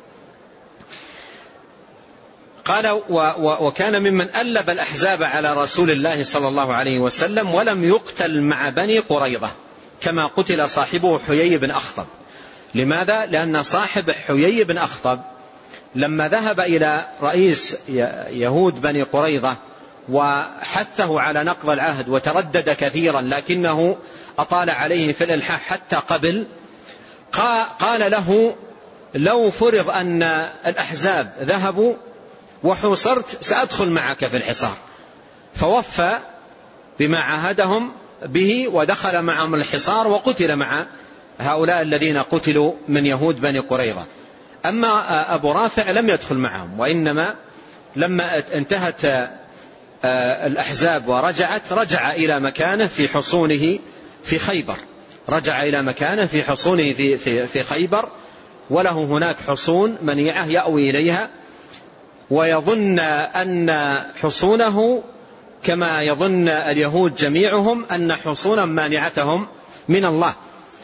Speaker 2: قال وكان ممن ألب الأحزاب على رسول الله صلى الله عليه وسلم ولم يقتل مع بني قريظة كما قتل صاحبه حيي بن أخطب. لماذا؟ لأن صاحب حيي بن أخطب لما ذهب إلى رئيس يهود بني قريظة وحثه على نقض العهد وتردد كثيرا لكنه أطال عليه في الإلحاح حتى قبل، قال له لو فرض أن الأحزاب ذهبوا وحوصرت سأدخل معك في الحصار، فوفى بما عاهدهم به ودخل معهم الحصار وقتل مع هؤلاء الذين قتلوا من يهود بني قريظة. أما أبو رافع لم يدخل معهم، وإنما لما انتهت الأحزاب ورجعت رجع إلى مكانه في حصونه في خيبر، رجع إلى مكانه في حصونه في, في, في خيبر، وله هناك حصون منيعة يأوي إليها، ويظن أن حصونه كما يظن اليهود جميعهم أن حصونا مانعتهم من الله.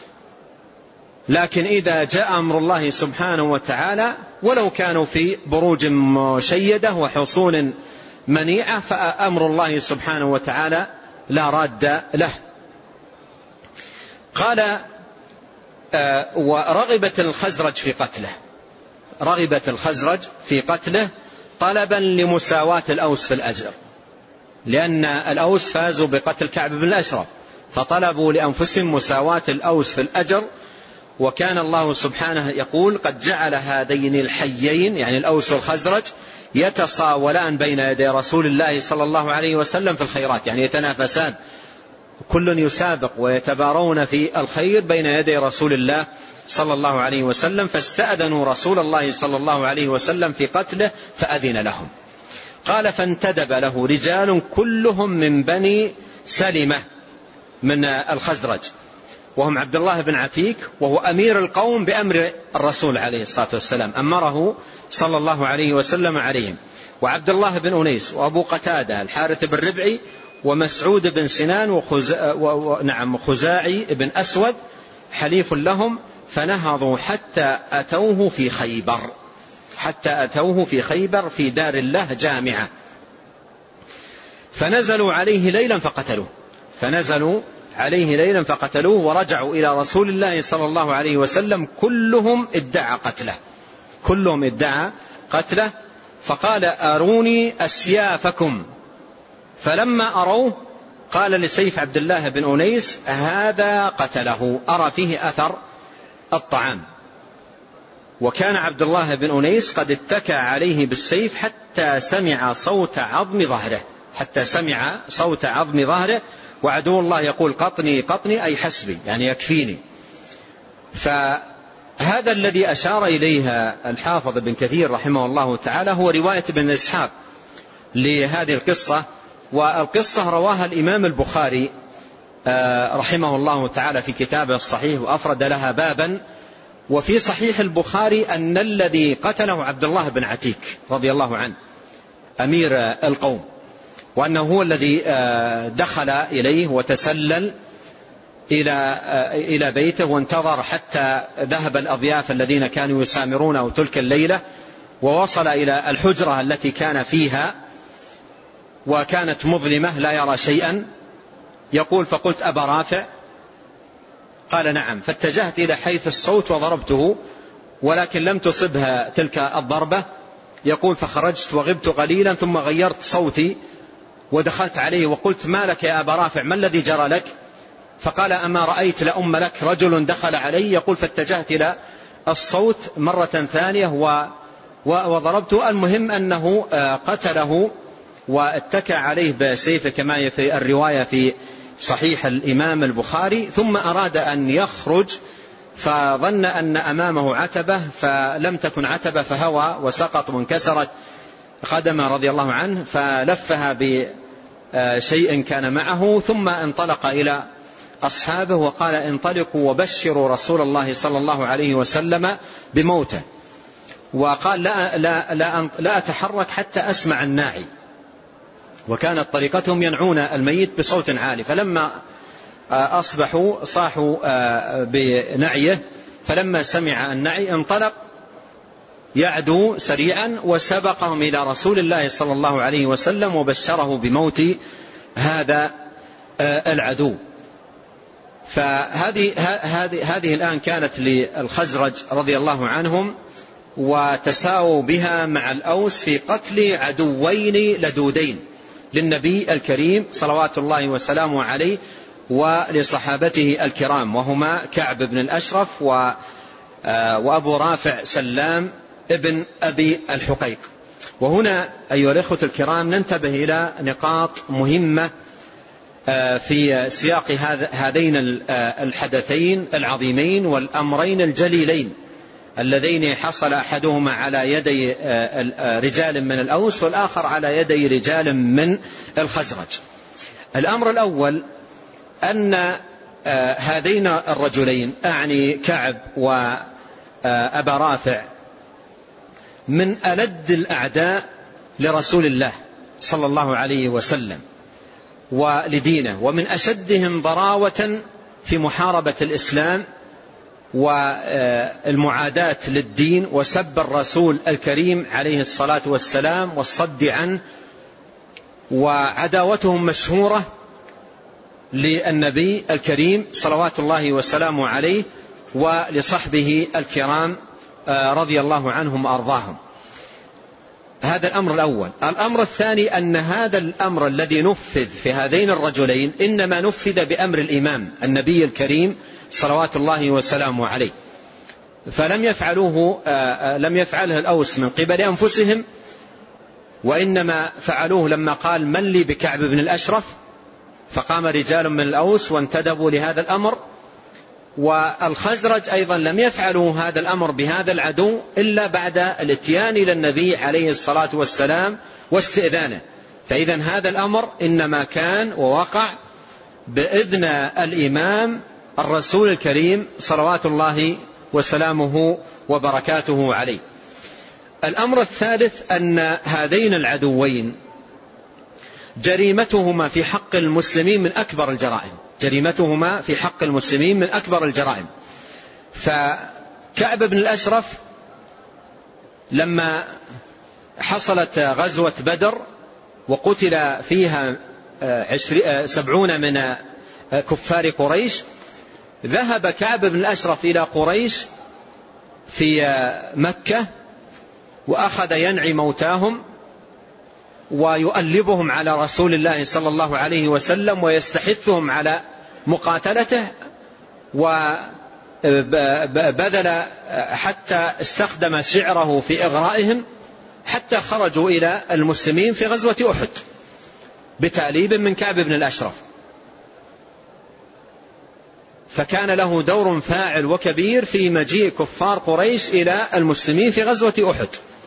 Speaker 2: لكن إذا جاء أمر الله سبحانه وتعالى ولو كانوا في بروج مشيدة وحصون منيعة فأمر الله سبحانه وتعالى لا راد له. قال آه ورغبت الخزرج في قتله، رغبت الخزرج في قتله طلبا لمساواة الأوس في الأجر، لأن الأوس فازوا بقتل كعب بن الأشرف، فطلبوا لأنفسهم مساواة الأوس في الأجر. وكان الله سبحانه يقول قد جعل هذين الحيين يعني الأوس والخزرج يتصاولان بين يدي رسول الله صلى الله عليه وسلم في الخيرات، يعني يتنافسان، كل يسابق ويتبارون في الخير بين يدي رسول الله صلى الله عليه وسلم، فاستأذنوا رسول الله صلى الله عليه وسلم في قتله فأذن لهم. قال فانتدب له رجال كلهم من بني سلمة من الخزرج، وهم عبد الله بن عتيك وهو أمير القوم بأمر الرسول عليه الصلاة والسلام، أمره صلى الله عليه وسلم عليهم، وعبد الله بن أنيس وأبو قتادة الحارث بن ربعي ومسعود بن سنان وخزا ونعم خزاعي بن أسود حليف لهم، فنهضوا حتى أتوه في خيبر، حتى أتوه في خيبر في دار الله جامعة، فنزلوا عليه ليلا فقتلوه، فنزلوا عليه ليلا فقتلوه ورجعوا إلى رسول الله صلى الله عليه وسلم كلهم ادعى قتله، كلهم ادعى قتله. فقال أروني أسيافكم، فلما أروه قال لسيف عبد الله بن أنيس هذا قتله، أرى فيه أثر الطعام. وكان عبد الله بن أنيس قد اتكى عليه بالسيف حتى سمع صوت عظم ظهره، حتى سمع صوت عظم ظهره، وعدو الله يقول قطني قطني أي حسبي يعني يكفيني. فهذا الذي أشار إليها الحافظ بن كثير رحمه الله تعالى هو رواية ابن إسحاق لهذه القصة، والقصة رواها الإمام البخاري رحمه الله تعالى في كتابه الصحيح وأفرد لها بابا. وفي صحيح البخاري أن الذي قتله عبد الله بن عتيك رضي الله عنه أمير القوم، وأنه هو الذي دخل إليه وتسلل إلى إلى بيته وانتظر حتى ذهب الأضياف الذين كانوا يسامرونه تلك الليلة، ووصل إلى الحجرة التي كان فيها وكانت مظلمة لا يرى شيئا. يقول فقلت أبا رافع؟ قال نعم، فاتجهت إلى حيث الصوت وضربته ولكن لم تصبها تلك الضربة. يقول فخرجت وغبت قليلا ثم غيرت صوتي ودخلت عليه وقلت ما لك يا أبا رافع، ما الذي جرى لك؟ فقال أما رأيت لأم لك رجل دخل علي. يقول فاتجهت إلى الصوت مرة ثانية وضربته. المهم أنه قتله واتكى عليه بسيفه كما في الرواية في صحيح الإمام البخاري. ثم أراد أن يخرج فظن أن أمامه عتبة فلم تكن عتبة فهوى وسقط وانكسرت قدمه رضي الله عنه، فلفها بشيء كان معه ثم انطلق إلى أصحابه وقال انطلقوا وبشروا رسول الله صلى الله عليه وسلم بموته. وقال لا, لا, لا, لا أتحرك حتى أسمع الناعي، وكانت طريقتهم ينعون الميت بصوت عالي. فلما أصبحوا صاحوا بنعيه، فلما سمع النعي انطلق يعدو سريعا وسبقهم إلى رسول الله صلى الله عليه وسلم وبشره بموت هذا العدو. فهذه هذه هذه الآن كانت للخزرج رضي الله عنهم، وتساووا بها مع الأوس في قتل عدوين لدودين للنبي الكريم صلوات الله وسلامه عليه ولصحابته الكرام، وهما كعب بن الأشرف وأبو رافع سلام ابن أبي الحقيق. وهنا أيها الأخوة الكرام ننتبه إلى نقاط مهمة في سياق هذين الحدثين العظيمين والأمرين الجليلين اللذين حصل أحدهما على يدي رجال من الأوس والآخر على يدي رجال من الخزرج. الأمر الأول أن هذين الرجلين أعني كعب وأبا رافع من ألد الأعداء لرسول الله صلى الله عليه وسلم ولدينه، ومن أشدهم ضراوة في محاربة الإسلام والمعاداة للدين وسب الرسول الكريم عليه الصلاة والسلام والصد عنه، وعداوتهم مشهورة للنبي الكريم صلوات الله وسلامه عليه ولصحبه الكرام رضي الله عنهم وأرضاهم. هذا الأمر الأول. الأمر الثاني أن هذا الأمر الذي نفذ في هذين الرجلين إنما نفذ بأمر الإمام النبي الكريم صلوات الله وسلامه عليه، فلم يفعلوه لم يفعله الأوس من قبل أنفسهم، وإنما فعلوه لما قال من لي بكعب بن الأشرف، فقام رجال من الأوس وانتدبوا لهذا الأمر. والخزرج أيضا لم يفعلوا هذا الأمر بهذا العدو إلا بعد الاتيان إلى النبي عليه الصلاة والسلام واستئذانه. فإذا هذا الأمر إنما كان ووقع بإذن الإمام الرسول الكريم صلوات الله وسلامه وبركاته عليه. الأمر الثالث أن هذين العدوين جريمتهما في حق المسلمين من أكبر الجرائم، جريمتهما في حق المسلمين من أكبر الجرائم. فكعب بن الأشرف لما حصلت غزوة بدر وقتل فيها سبعون من كفار قريش، ذهب كعب بن الأشرف إلى قريش في مكة وأخذ ينعي موتاهم ويؤلبهم على رسول الله صلى الله عليه وسلم ويستحثهم على مقاتلته، وبذل حتى استخدم شعره في إغرائهم حتى خرجوا إلى المسلمين في غزوة أحد بتأليب من كعب بن الأشرف. فكان له دور فاعل وكبير في مجيء كفار قريش إلى المسلمين في غزوة أحد.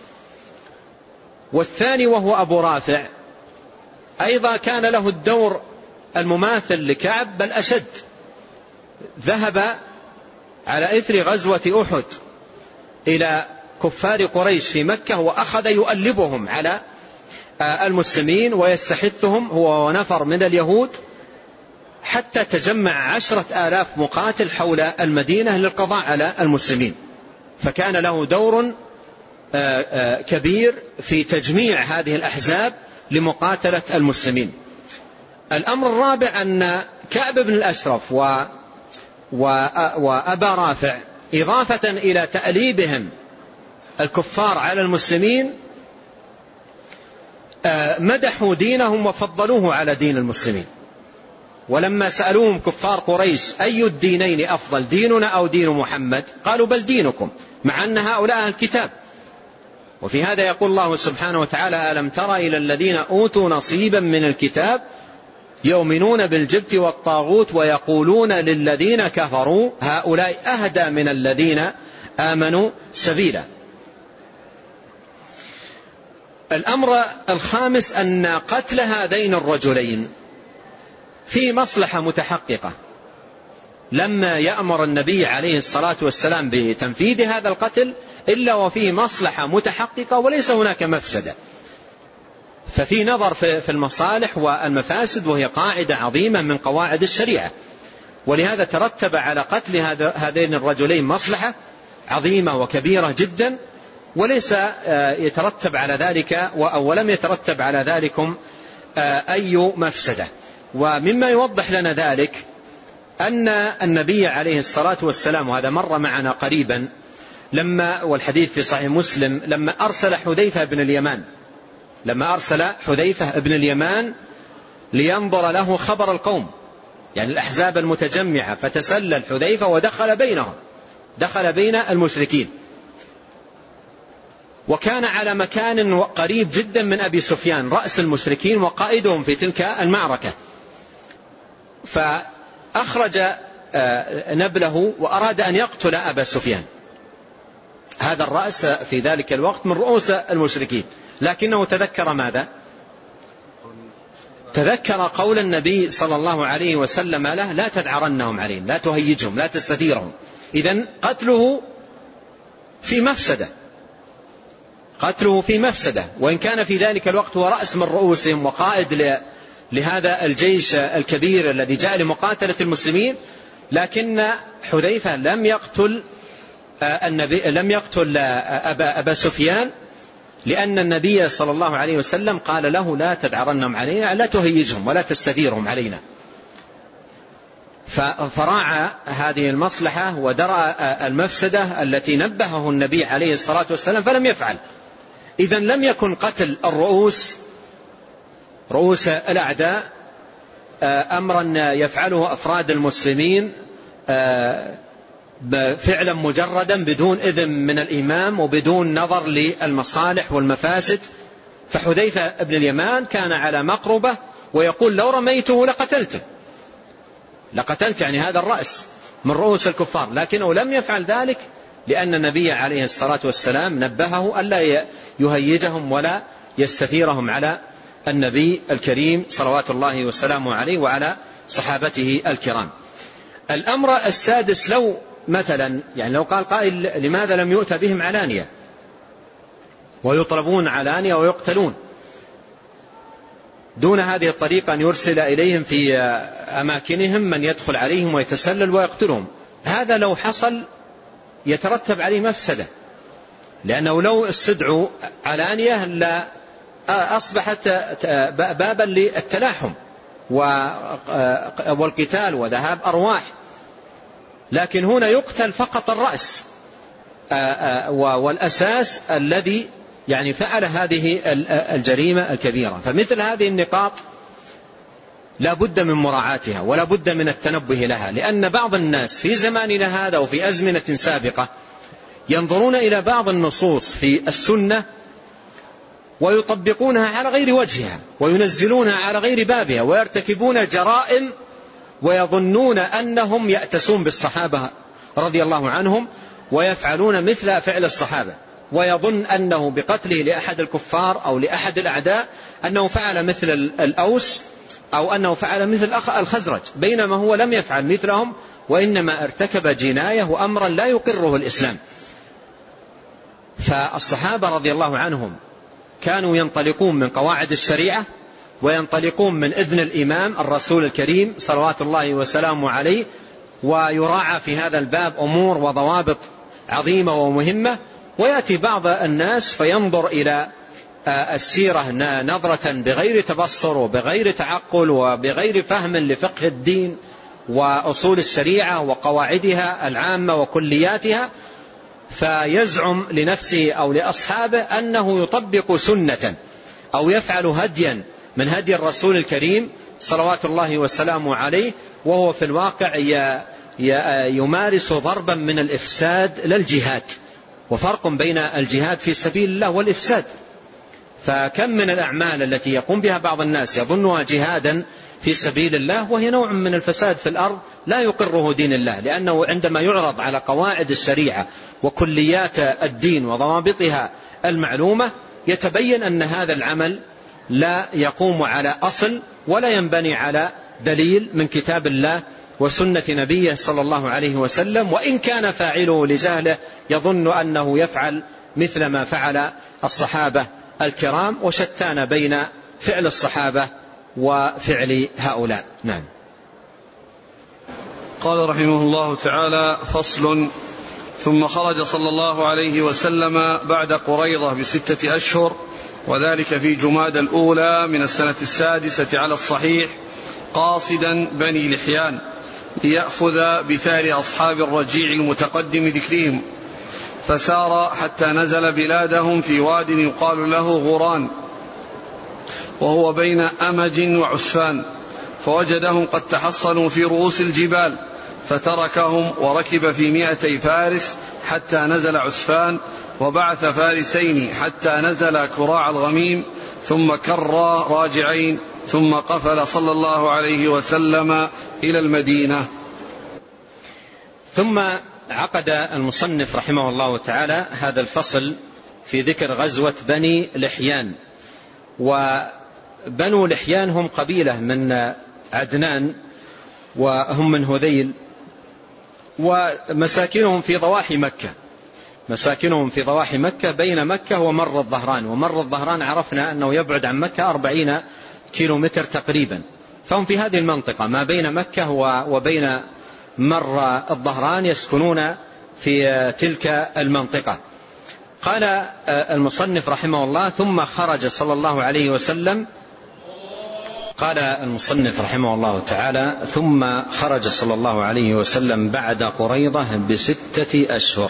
Speaker 2: والثاني وهو أبو رافع أيضا كان له الدور المماثل لكعب بل أشد، ذهب على إثر غزوة أحد إلى كفار قريش في مكة وأخذ يؤلبهم على المسلمين ويستحثهم هو ونفر من اليهود حتى تجمع عشرة آلاف مقاتل حول المدينة للقضاء على المسلمين. فكان له دور كبير في تجميع هذه الأحزاب لمقاتلة المسلمين. الأمر الرابع أن كعب بن الأشرف و وأبا رافع إضافة إلى تأليبهم الكفار على المسلمين مدحوا دينهم وفضلوه على دين المسلمين. ولما سألوهم كفار قريش أي الدينين أفضل، ديننا أو دين محمد، قالوا بل دينكم، مع أن هؤلاء الكتاب. وفي هذا يقول الله سبحانه وتعالى: ألم تر إلى الذين أوتوا نصيبا من الكتاب يؤمنون بالجبت والطاغوت ويقولون للذين كفروا هؤلاء أهدى من الذين آمنوا سبيلا. الأمر الخامس أن قتل هذين الرجلين في مصلحة متحققة. لما يأمر النبي عليه الصلاة والسلام بتنفيذ هذا القتل إلا وفيه مصلحة متحققة وليس هناك مفسدة. ففي نظر في المصالح والمفاسد، وهي قاعدة عظيمة من قواعد الشريعة. ولهذا ترتب على قتل هذين الرجلين مصلحة عظيمة وكبيرة جدا، وليس يترتب على ذلك ولم يترتب على ذلكم أي مفسدة. ومما يوضح لنا ذلك أن النبي عليه الصلاة والسلام، وهذا مر معنا قريبا لما والحديث في صحيح مسلم، لما أرسل حذيفة بن اليمان لما أرسل حذيفة بن اليمان لينظر له خبر القوم، يعني الأحزاب المتجمعة، فتسلل حذيفة ودخل بينهم، دخل بين المشركين، وكان على مكان قريب جدا من أبي سفيان رأس المشركين وقائدهم في تلك المعركة. فأخرج نبله وأراد أن يقتل أبا سفيان، هذا الرأس في ذلك الوقت من رؤوس المشركين، لكنه تذكر ماذا؟ تذكر قول النبي صلى الله عليه وسلم له: لا تدعرنهم عليهم، لا تهيجهم، لا تستثيرهم. إذن قتله في مفسدة، قتله في مفسدة، وإن كان في ذلك الوقت هو رأس من رؤوسهم وقائد لهذا الجيش الكبير الذي جاء لمقاتلة المسلمين، لكن حذيفة لم يقتل النبي لم يقتل أبا, أبا سفيان، لأن النبي صلى الله عليه وسلم قال له: لا تدعرنهم علينا، لا تهيجهم ولا تستثيرهم علينا. فراعى هذه المصلحة ودرأ المفسدة التي نبهه النبي عليه الصلاة والسلام فلم يفعل. إذن لم يكن قتل الرؤوس رؤوس الأعداء أمرا يفعله أفراد المسلمين فعلا مجردا بدون إذن من الإمام وبدون نظر للمصالح والمفاسد. فحذيفة بن اليمان كان على مقربة ويقول: لو رميته لقتلته لقتلت يعني هذا الرأس من رؤوس الكفار، لكنه لم يفعل ذلك لأن النبي عليه الصلاة والسلام نبهه ألا يهيجهم ولا يستثيرهم على النبي الكريم صلوات الله وسلامه عليه وعلى صحابته الكرام. الأمر السادس، لو مثلا يعني لو قال قائل: لماذا لم يؤتى بهم علانية ويطلبون علانية ويقتلون دون هذه الطريقة، أن يرسل إليهم في أماكنهم من يدخل عليهم ويتسلل ويقتلهم؟ هذا لو حصل يترتب عليه مفسدة، لأنه لو استدعوا علانية لا أصبحت بابا للتلاحم والقتال وذهاب أرواح، لكن هنا يقتل فقط الرأس والأساس الذي يعني فعل هذه الجريمة الكبيرة. فمثل هذه النقاط لا بد من مراعاتها ولا بد من التنبه لها، لأن بعض الناس في زماننا هذا وفي أزمنة سابقة ينظرون إلى بعض النصوص في السنة ويطبقونها على غير وجهها وينزلونها على غير بابها ويرتكبون جرائم ويظنون أنهم يأتسون بالصحابة رضي الله عنهم ويفعلون مثل فعل الصحابة، ويظن أنه بقتله لأحد الكفار أو لأحد الأعداء أنه فعل مثل الأوس أو أنه فعل مثل الخزرج، بينما هو لم يفعل مثلهم وإنما ارتكب جناية وأمرا لا يقره الإسلام. فالصحابة رضي الله عنهم كانوا ينطلقون من قواعد الشريعة وينطلقون من إذن الإمام الرسول الكريم صلوات الله وسلامه عليه، ويراعى في هذا الباب أمور وضوابط عظيمة ومهمة. ويأتي بعض الناس فينظر إلى السيرة نظرة بغير تبصر وبغير تعقل وبغير فهم لفقه الدين وأصول الشريعة وقواعدها العامة وكلياتها، فيزعم لنفسه أو لأصحابه أنه يطبق سنة أو يفعل هديا من هدي الرسول الكريم صلوات الله وسلامه عليه، وهو في الواقع يمارس ضربا من الإفساد للجهاد، وفرق بين الجهاد في سبيل الله والإفساد. فكم من الأعمال التي يقوم بها بعض الناس يظنها جهادا في سبيل الله وهي نوع من الفساد في الأرض لا يقره دين الله، لأنه عندما يعرض على قواعد الشريعة وكليات الدين وضوابطها المعلومة يتبين أن هذا العمل لا يقوم على أصل ولا ينبني على دليل من كتاب الله وسنة نبيه صلى الله عليه وسلم، وإن كان فاعله لجهله يظن أنه يفعل مثل ما فعل الصحابة الكرام، وشتان بين فعل الصحابة وفعل هؤلاء. نعم.
Speaker 1: قال رحمه الله تعالى: فصل. ثم خرج صلى الله عليه وسلم بعد قريضة بستة أشهر، وذلك في جمادى الأولى من السنة السادسة على الصحيح، قاصدا بني لحيان ليأخذ بثار أصحاب الرجيع المتقدم ذكرهم، فسار حتى نزل بلادهم في واد يقال له غوران، وهو بين أمج وعسفان، فوجدهم قد تحصنوا في رؤوس الجبال، فتركهم وركب في مئتي فارس حتى نزل عسفان، وبعث فارسين حتى نزل كراع الغميم، ثم كرا راجعين، ثم قفل صلى الله عليه وسلم إلى المدينة.
Speaker 2: ثم عقد المصنف رحمه الله تعالى هذا الفصل في ذكر غزوة بني لحيان. وبنو لحيان هم قبيلة من عدنان، وهم من هذيل، ومساكنهم في ضواحي مكة مساكنهم في ضواحي مكة بين مكة ومر الظهران، ومر الظهران عرفنا أنه يبعد عن مكة أربعين كيلو متر تقريبا، فهم في هذه المنطقة ما بين مكة وبين مر الظهران، يسكنون في تلك المنطقة. قال المصنف رحمه الله: ثم خرج صلى الله عليه وسلم قال المصنف رحمه الله تعالى: ثم خرج صلى الله عليه وسلم بعد قريضة بستة أشهر،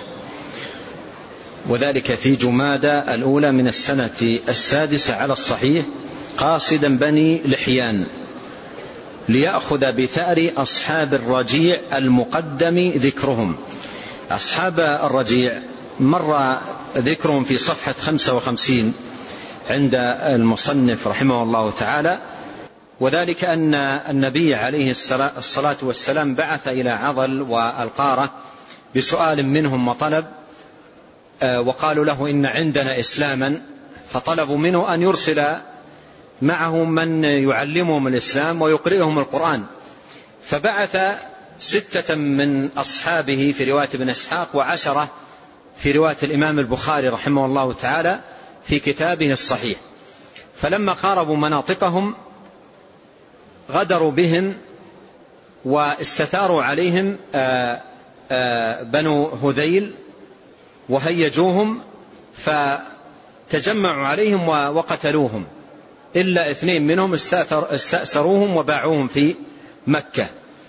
Speaker 2: وذلك في جمادى الأولى من السنة السادسة على الصحيح، قاصدا بني لحيان ليأخذ بثأر أصحاب الرجيع المقدم ذكرهم. أصحاب الرجيع مر ذكرهم في صفحة خمسة وخمسين عند المصنف رحمه الله تعالى، وذلك أن النبي عليه الصلاة والسلام بعث إلى عضل والقارة بسؤال منهم وطلب، وقالوا له: إن عندنا إسلاما، فطلبوا منه أن يرسل معه من يعلمهم الإسلام ويقرئهم القرآن، فبعث ستة من أصحابه في رواية ابن إسحاق، وعشرة في رواية الإمام البخاري رحمه الله تعالى في كتابه الصحيح. فلما قاربوا مناطقهم غدروا بهم واستثاروا عليهم بنو هذيل وهيجوهم، فتجمعوا عليهم وقتلوهم، إلا اثنين منهم استأثروهم وباعوهم في مكة.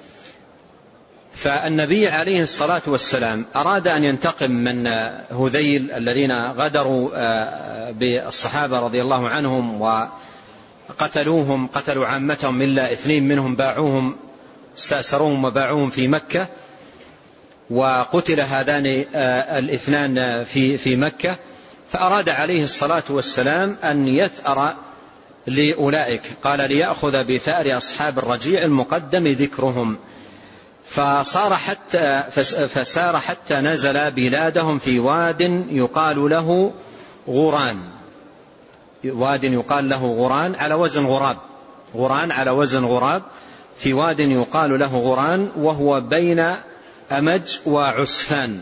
Speaker 2: فالنبي عليه الصلاة والسلام أراد أن ينتقم من هذيل الذين غدروا بالصحابة رضي الله عنهم وقتلوهم، قتلوا عامتهم إلا اثنين منهم باعوهم، استأثروهم وباعوهم في مكة، وقتل هذان الاثنان في في مكة. فأراد عليه الصلاة والسلام أن يثأر لأولئك، قال: ليأخذ بثأر أصحاب الرجيع المقدم ذكرهم، فصار حتى فسار حتى نزل بلادهم في واد يقال له غوران، واد يقال له غوران على وزن غراب، غوران على وزن غراب، في واد يقال له غوران، وهو بين أمج وعسفان،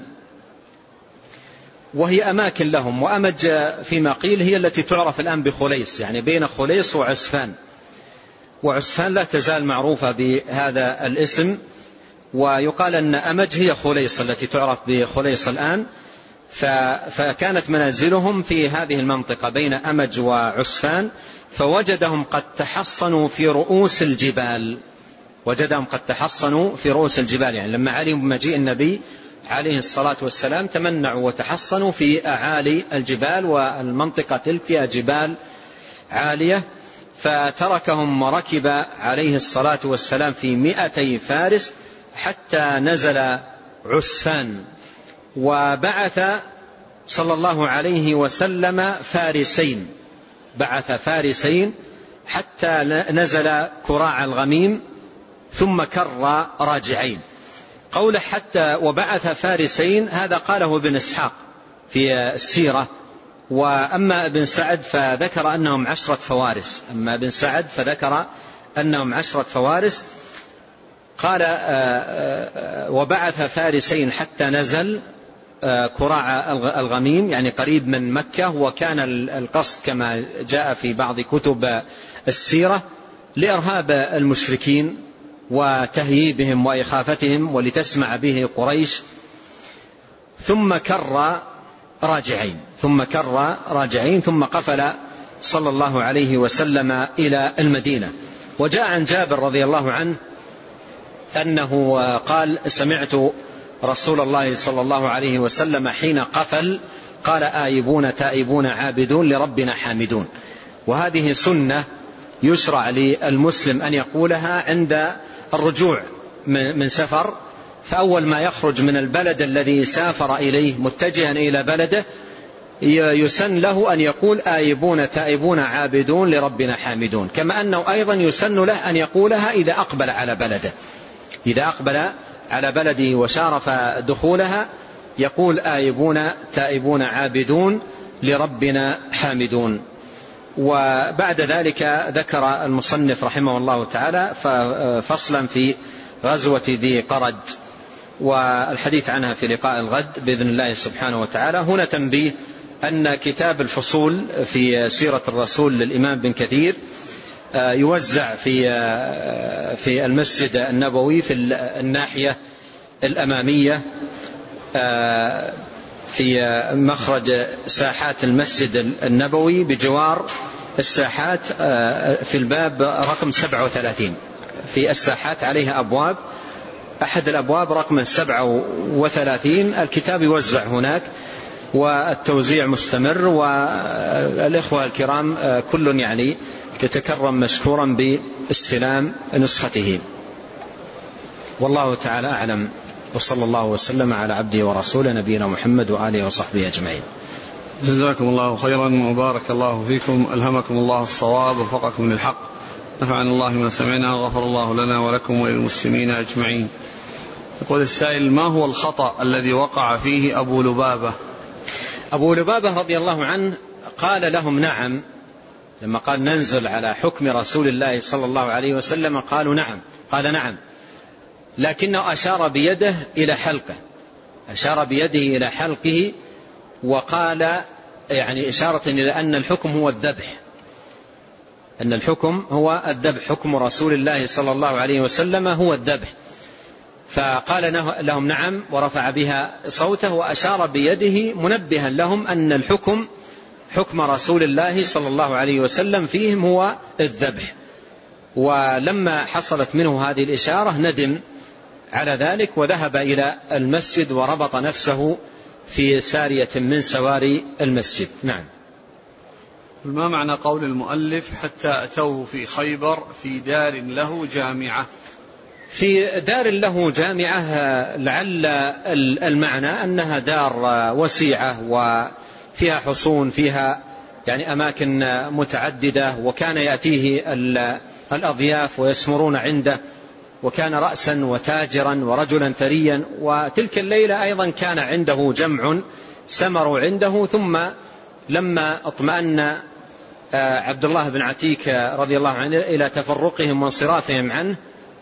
Speaker 2: وهي أماكن لهم. وأمج فيما قيل هي التي تعرف الآن بخليص، يعني بين خليص وعسفان، وعسفان لا تزال معروفة بهذا الاسم، ويقال أن أمج هي خليص التي تعرف بخليص الآن. فكانت منازلهم في هذه المنطقة بين أمج وعسفان، فوجدهم قد تحصنوا في رؤوس الجبال، وجدهم قد تحصنوا في رؤوس الجبال، يعني لما علموا بمجيء النبي عليه الصلاة والسلام تمنعوا وتحصنوا في أعالي الجبال، والمنطقة تلك فيها جبال عالية، فتركهم وركب عليه الصلاة والسلام في مئتي فارس حتى نزل عسفان، وبعث صلى الله عليه وسلم فارسين، بعث فارسين حتى نزل كراع الغميم ثم كر راجعين. قوله حتى وبعث فارسين هذا قاله ابن إسحاق في السيرة، وأما ابن سعد فذكر أنهم عشرة فوارس، أما ابن سعد فذكر أنهم عشرة فوارس. قال وبعث فارسين حتى نزل كراع الغميم، يعني قريب من مكة، وكان القصد كما جاء في بعض كتب السيرة لإرهاب المشركين وتهييبهم وإخافتهم ولتسمع به قريش. ثم كر راجعين ثم كر راجعين ثم قفل صلى الله عليه وسلم إلى المدينة. وجاء عن جابر رضي الله عنه أنه قال سمعت رسول الله صلى الله عليه وسلم حين قفل قال آيبون تائبون عابدون لربنا حامدون. وهذه سنة يشرع للمسلم أن يقولها عند الرجوع من سفر، فأول ما يخرج من البلد الذي سافر إليه متجها إلى بلده يسن له أن يقول آيبون تائبون عابدون لربنا حامدون، كما أنه أيضا يسن له أن يقولها إذا أقبل على بلده، إذا أقبل على بلده وشارف دخولها يقول آيبون تائبون عابدون لربنا حامدون. وبعد ذلك ذكر المصنف رحمه الله تعالى فصلا في غزوة ذي قرد، والحديث عنها في لقاء الغد بإذن الله سبحانه وتعالى. هنا تنبيه أن كتاب الفصول في سيرة الرسول للإمام بن كثير يوزع في في المسجد النبوي في الناحية الأمامية في مخرج ساحات المسجد النبوي بجوار الساحات في الباب رقم سبعة وثلاثين. في الساحات عليها أبواب، أحد الأبواب رقم سبعة وثلاثين الكتاب يوزع هناك والتوزيع مستمر، والإخوة الكرام كل يعني يتكرم مشكورا باستلام نسخته. والله تعالى أعلم، وصلى الله وسلم على عبده ورسوله نبينا محمد وآله وصحبه أجمعين.
Speaker 1: جزاكم الله خيرا وبارك الله فيكم، ألهمكم الله الصواب ووفقكم للحق، نفعنا الله ما سمعنا وغفر الله لنا ولكم وللمسلمين أجمعين. يقول السائل: ما هو الخطأ الذي وقع فيه أبو لبابة؟
Speaker 2: أبو لبابة رضي الله عنه قال لهم نعم، لما قال ننزل على حكم رسول الله صلى الله عليه وسلم قالوا نعم، قال نعم، لكنه أشار بيده إلى حلقه، أشار بيده إلى حلقه وقال يعني إشارة إلى أن الحكم هو الذبح، أن الحكم هو الذبح، حكم رسول الله صلى الله عليه وسلم هو الذبح. فقال لهم نعم ورفع بها صوته وأشار بيده منبها لهم أن الحكم حكم رسول الله صلى الله عليه وسلم فيهم هو الذبح. ولما حصلت منه هذه الإشارة ندم على ذلك وذهب إلى المسجد وربط نفسه في سارية من سواري المسجد. نعم.
Speaker 1: ما معنى قول المؤلف حتى أتوه في خيبر في دار له جامعة؟
Speaker 2: في دار له جامعة لعل المعنى أنها دار وسيعة وفيها حصون، فيها يعني أماكن متعددة، وكان يأتيه الأضياف ويسمرون عنده، وكان رأسا وتاجرا ورجلا ثريا. وتلك الليلة أيضا كان عنده جمع سمروا عنده، ثم لما اطمأن عبد الله بن عتيك رضي الله عنه إلى تفرقهم وانصرافهم عنه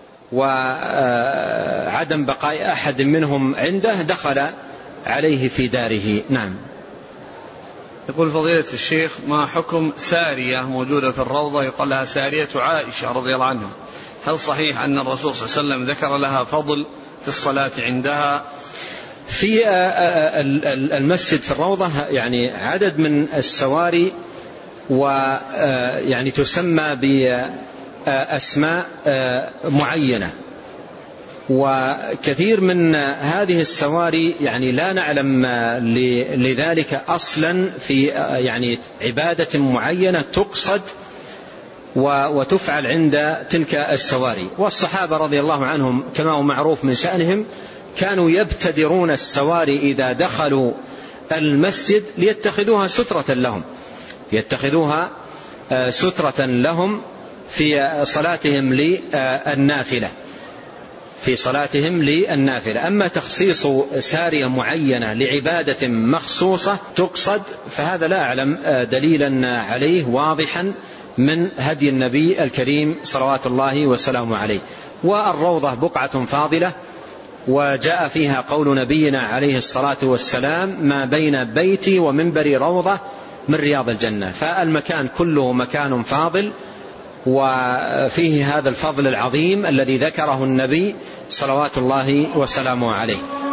Speaker 2: وعدم بقاء أحد منهم عنده دخل عليه في داره. نعم.
Speaker 1: يقول فضيلة الشيخ: ما حكم سارية موجودة في الروضة يقال لها سارية عائشة رضي الله عنها؟ هل صحيح أن الرسول صلى الله عليه وسلم ذكر لها فضل في الصلاة عندها؟
Speaker 2: في المسجد في الروضة يعني عدد من السواري، ويعني تسمى أسماء معينة. وكثير من هذه السواري يعني لا نعلم لذلك أصلا في يعني عبادة معينة تقصد وتفعل عند تلك السواري. والصحابة رضي الله عنهم كما هو معروف من شأنهم كانوا يبتدرون السواري إذا دخلوا المسجد ليتخذوها سترة لهم يتخذوها سترة لهم في صلاتهم للنافلة في صلاتهم للنافلة. أما تخصيص سارية معينة لعبادة مخصوصة تقصد فهذا لا أعلم دليلا عليه واضحا من هدي النبي الكريم صلوات الله وسلامه عليه. والروضة بقعة فاضلة وجاء فيها قول نبينا عليه الصلاة والسلام ما بين بيتي ومنبري روضة من رياض الجنة. فالمكان كله مكان فاضل وفيه هذا الفضل العظيم الذي ذكره النبي صلوات الله وسلامه عليه.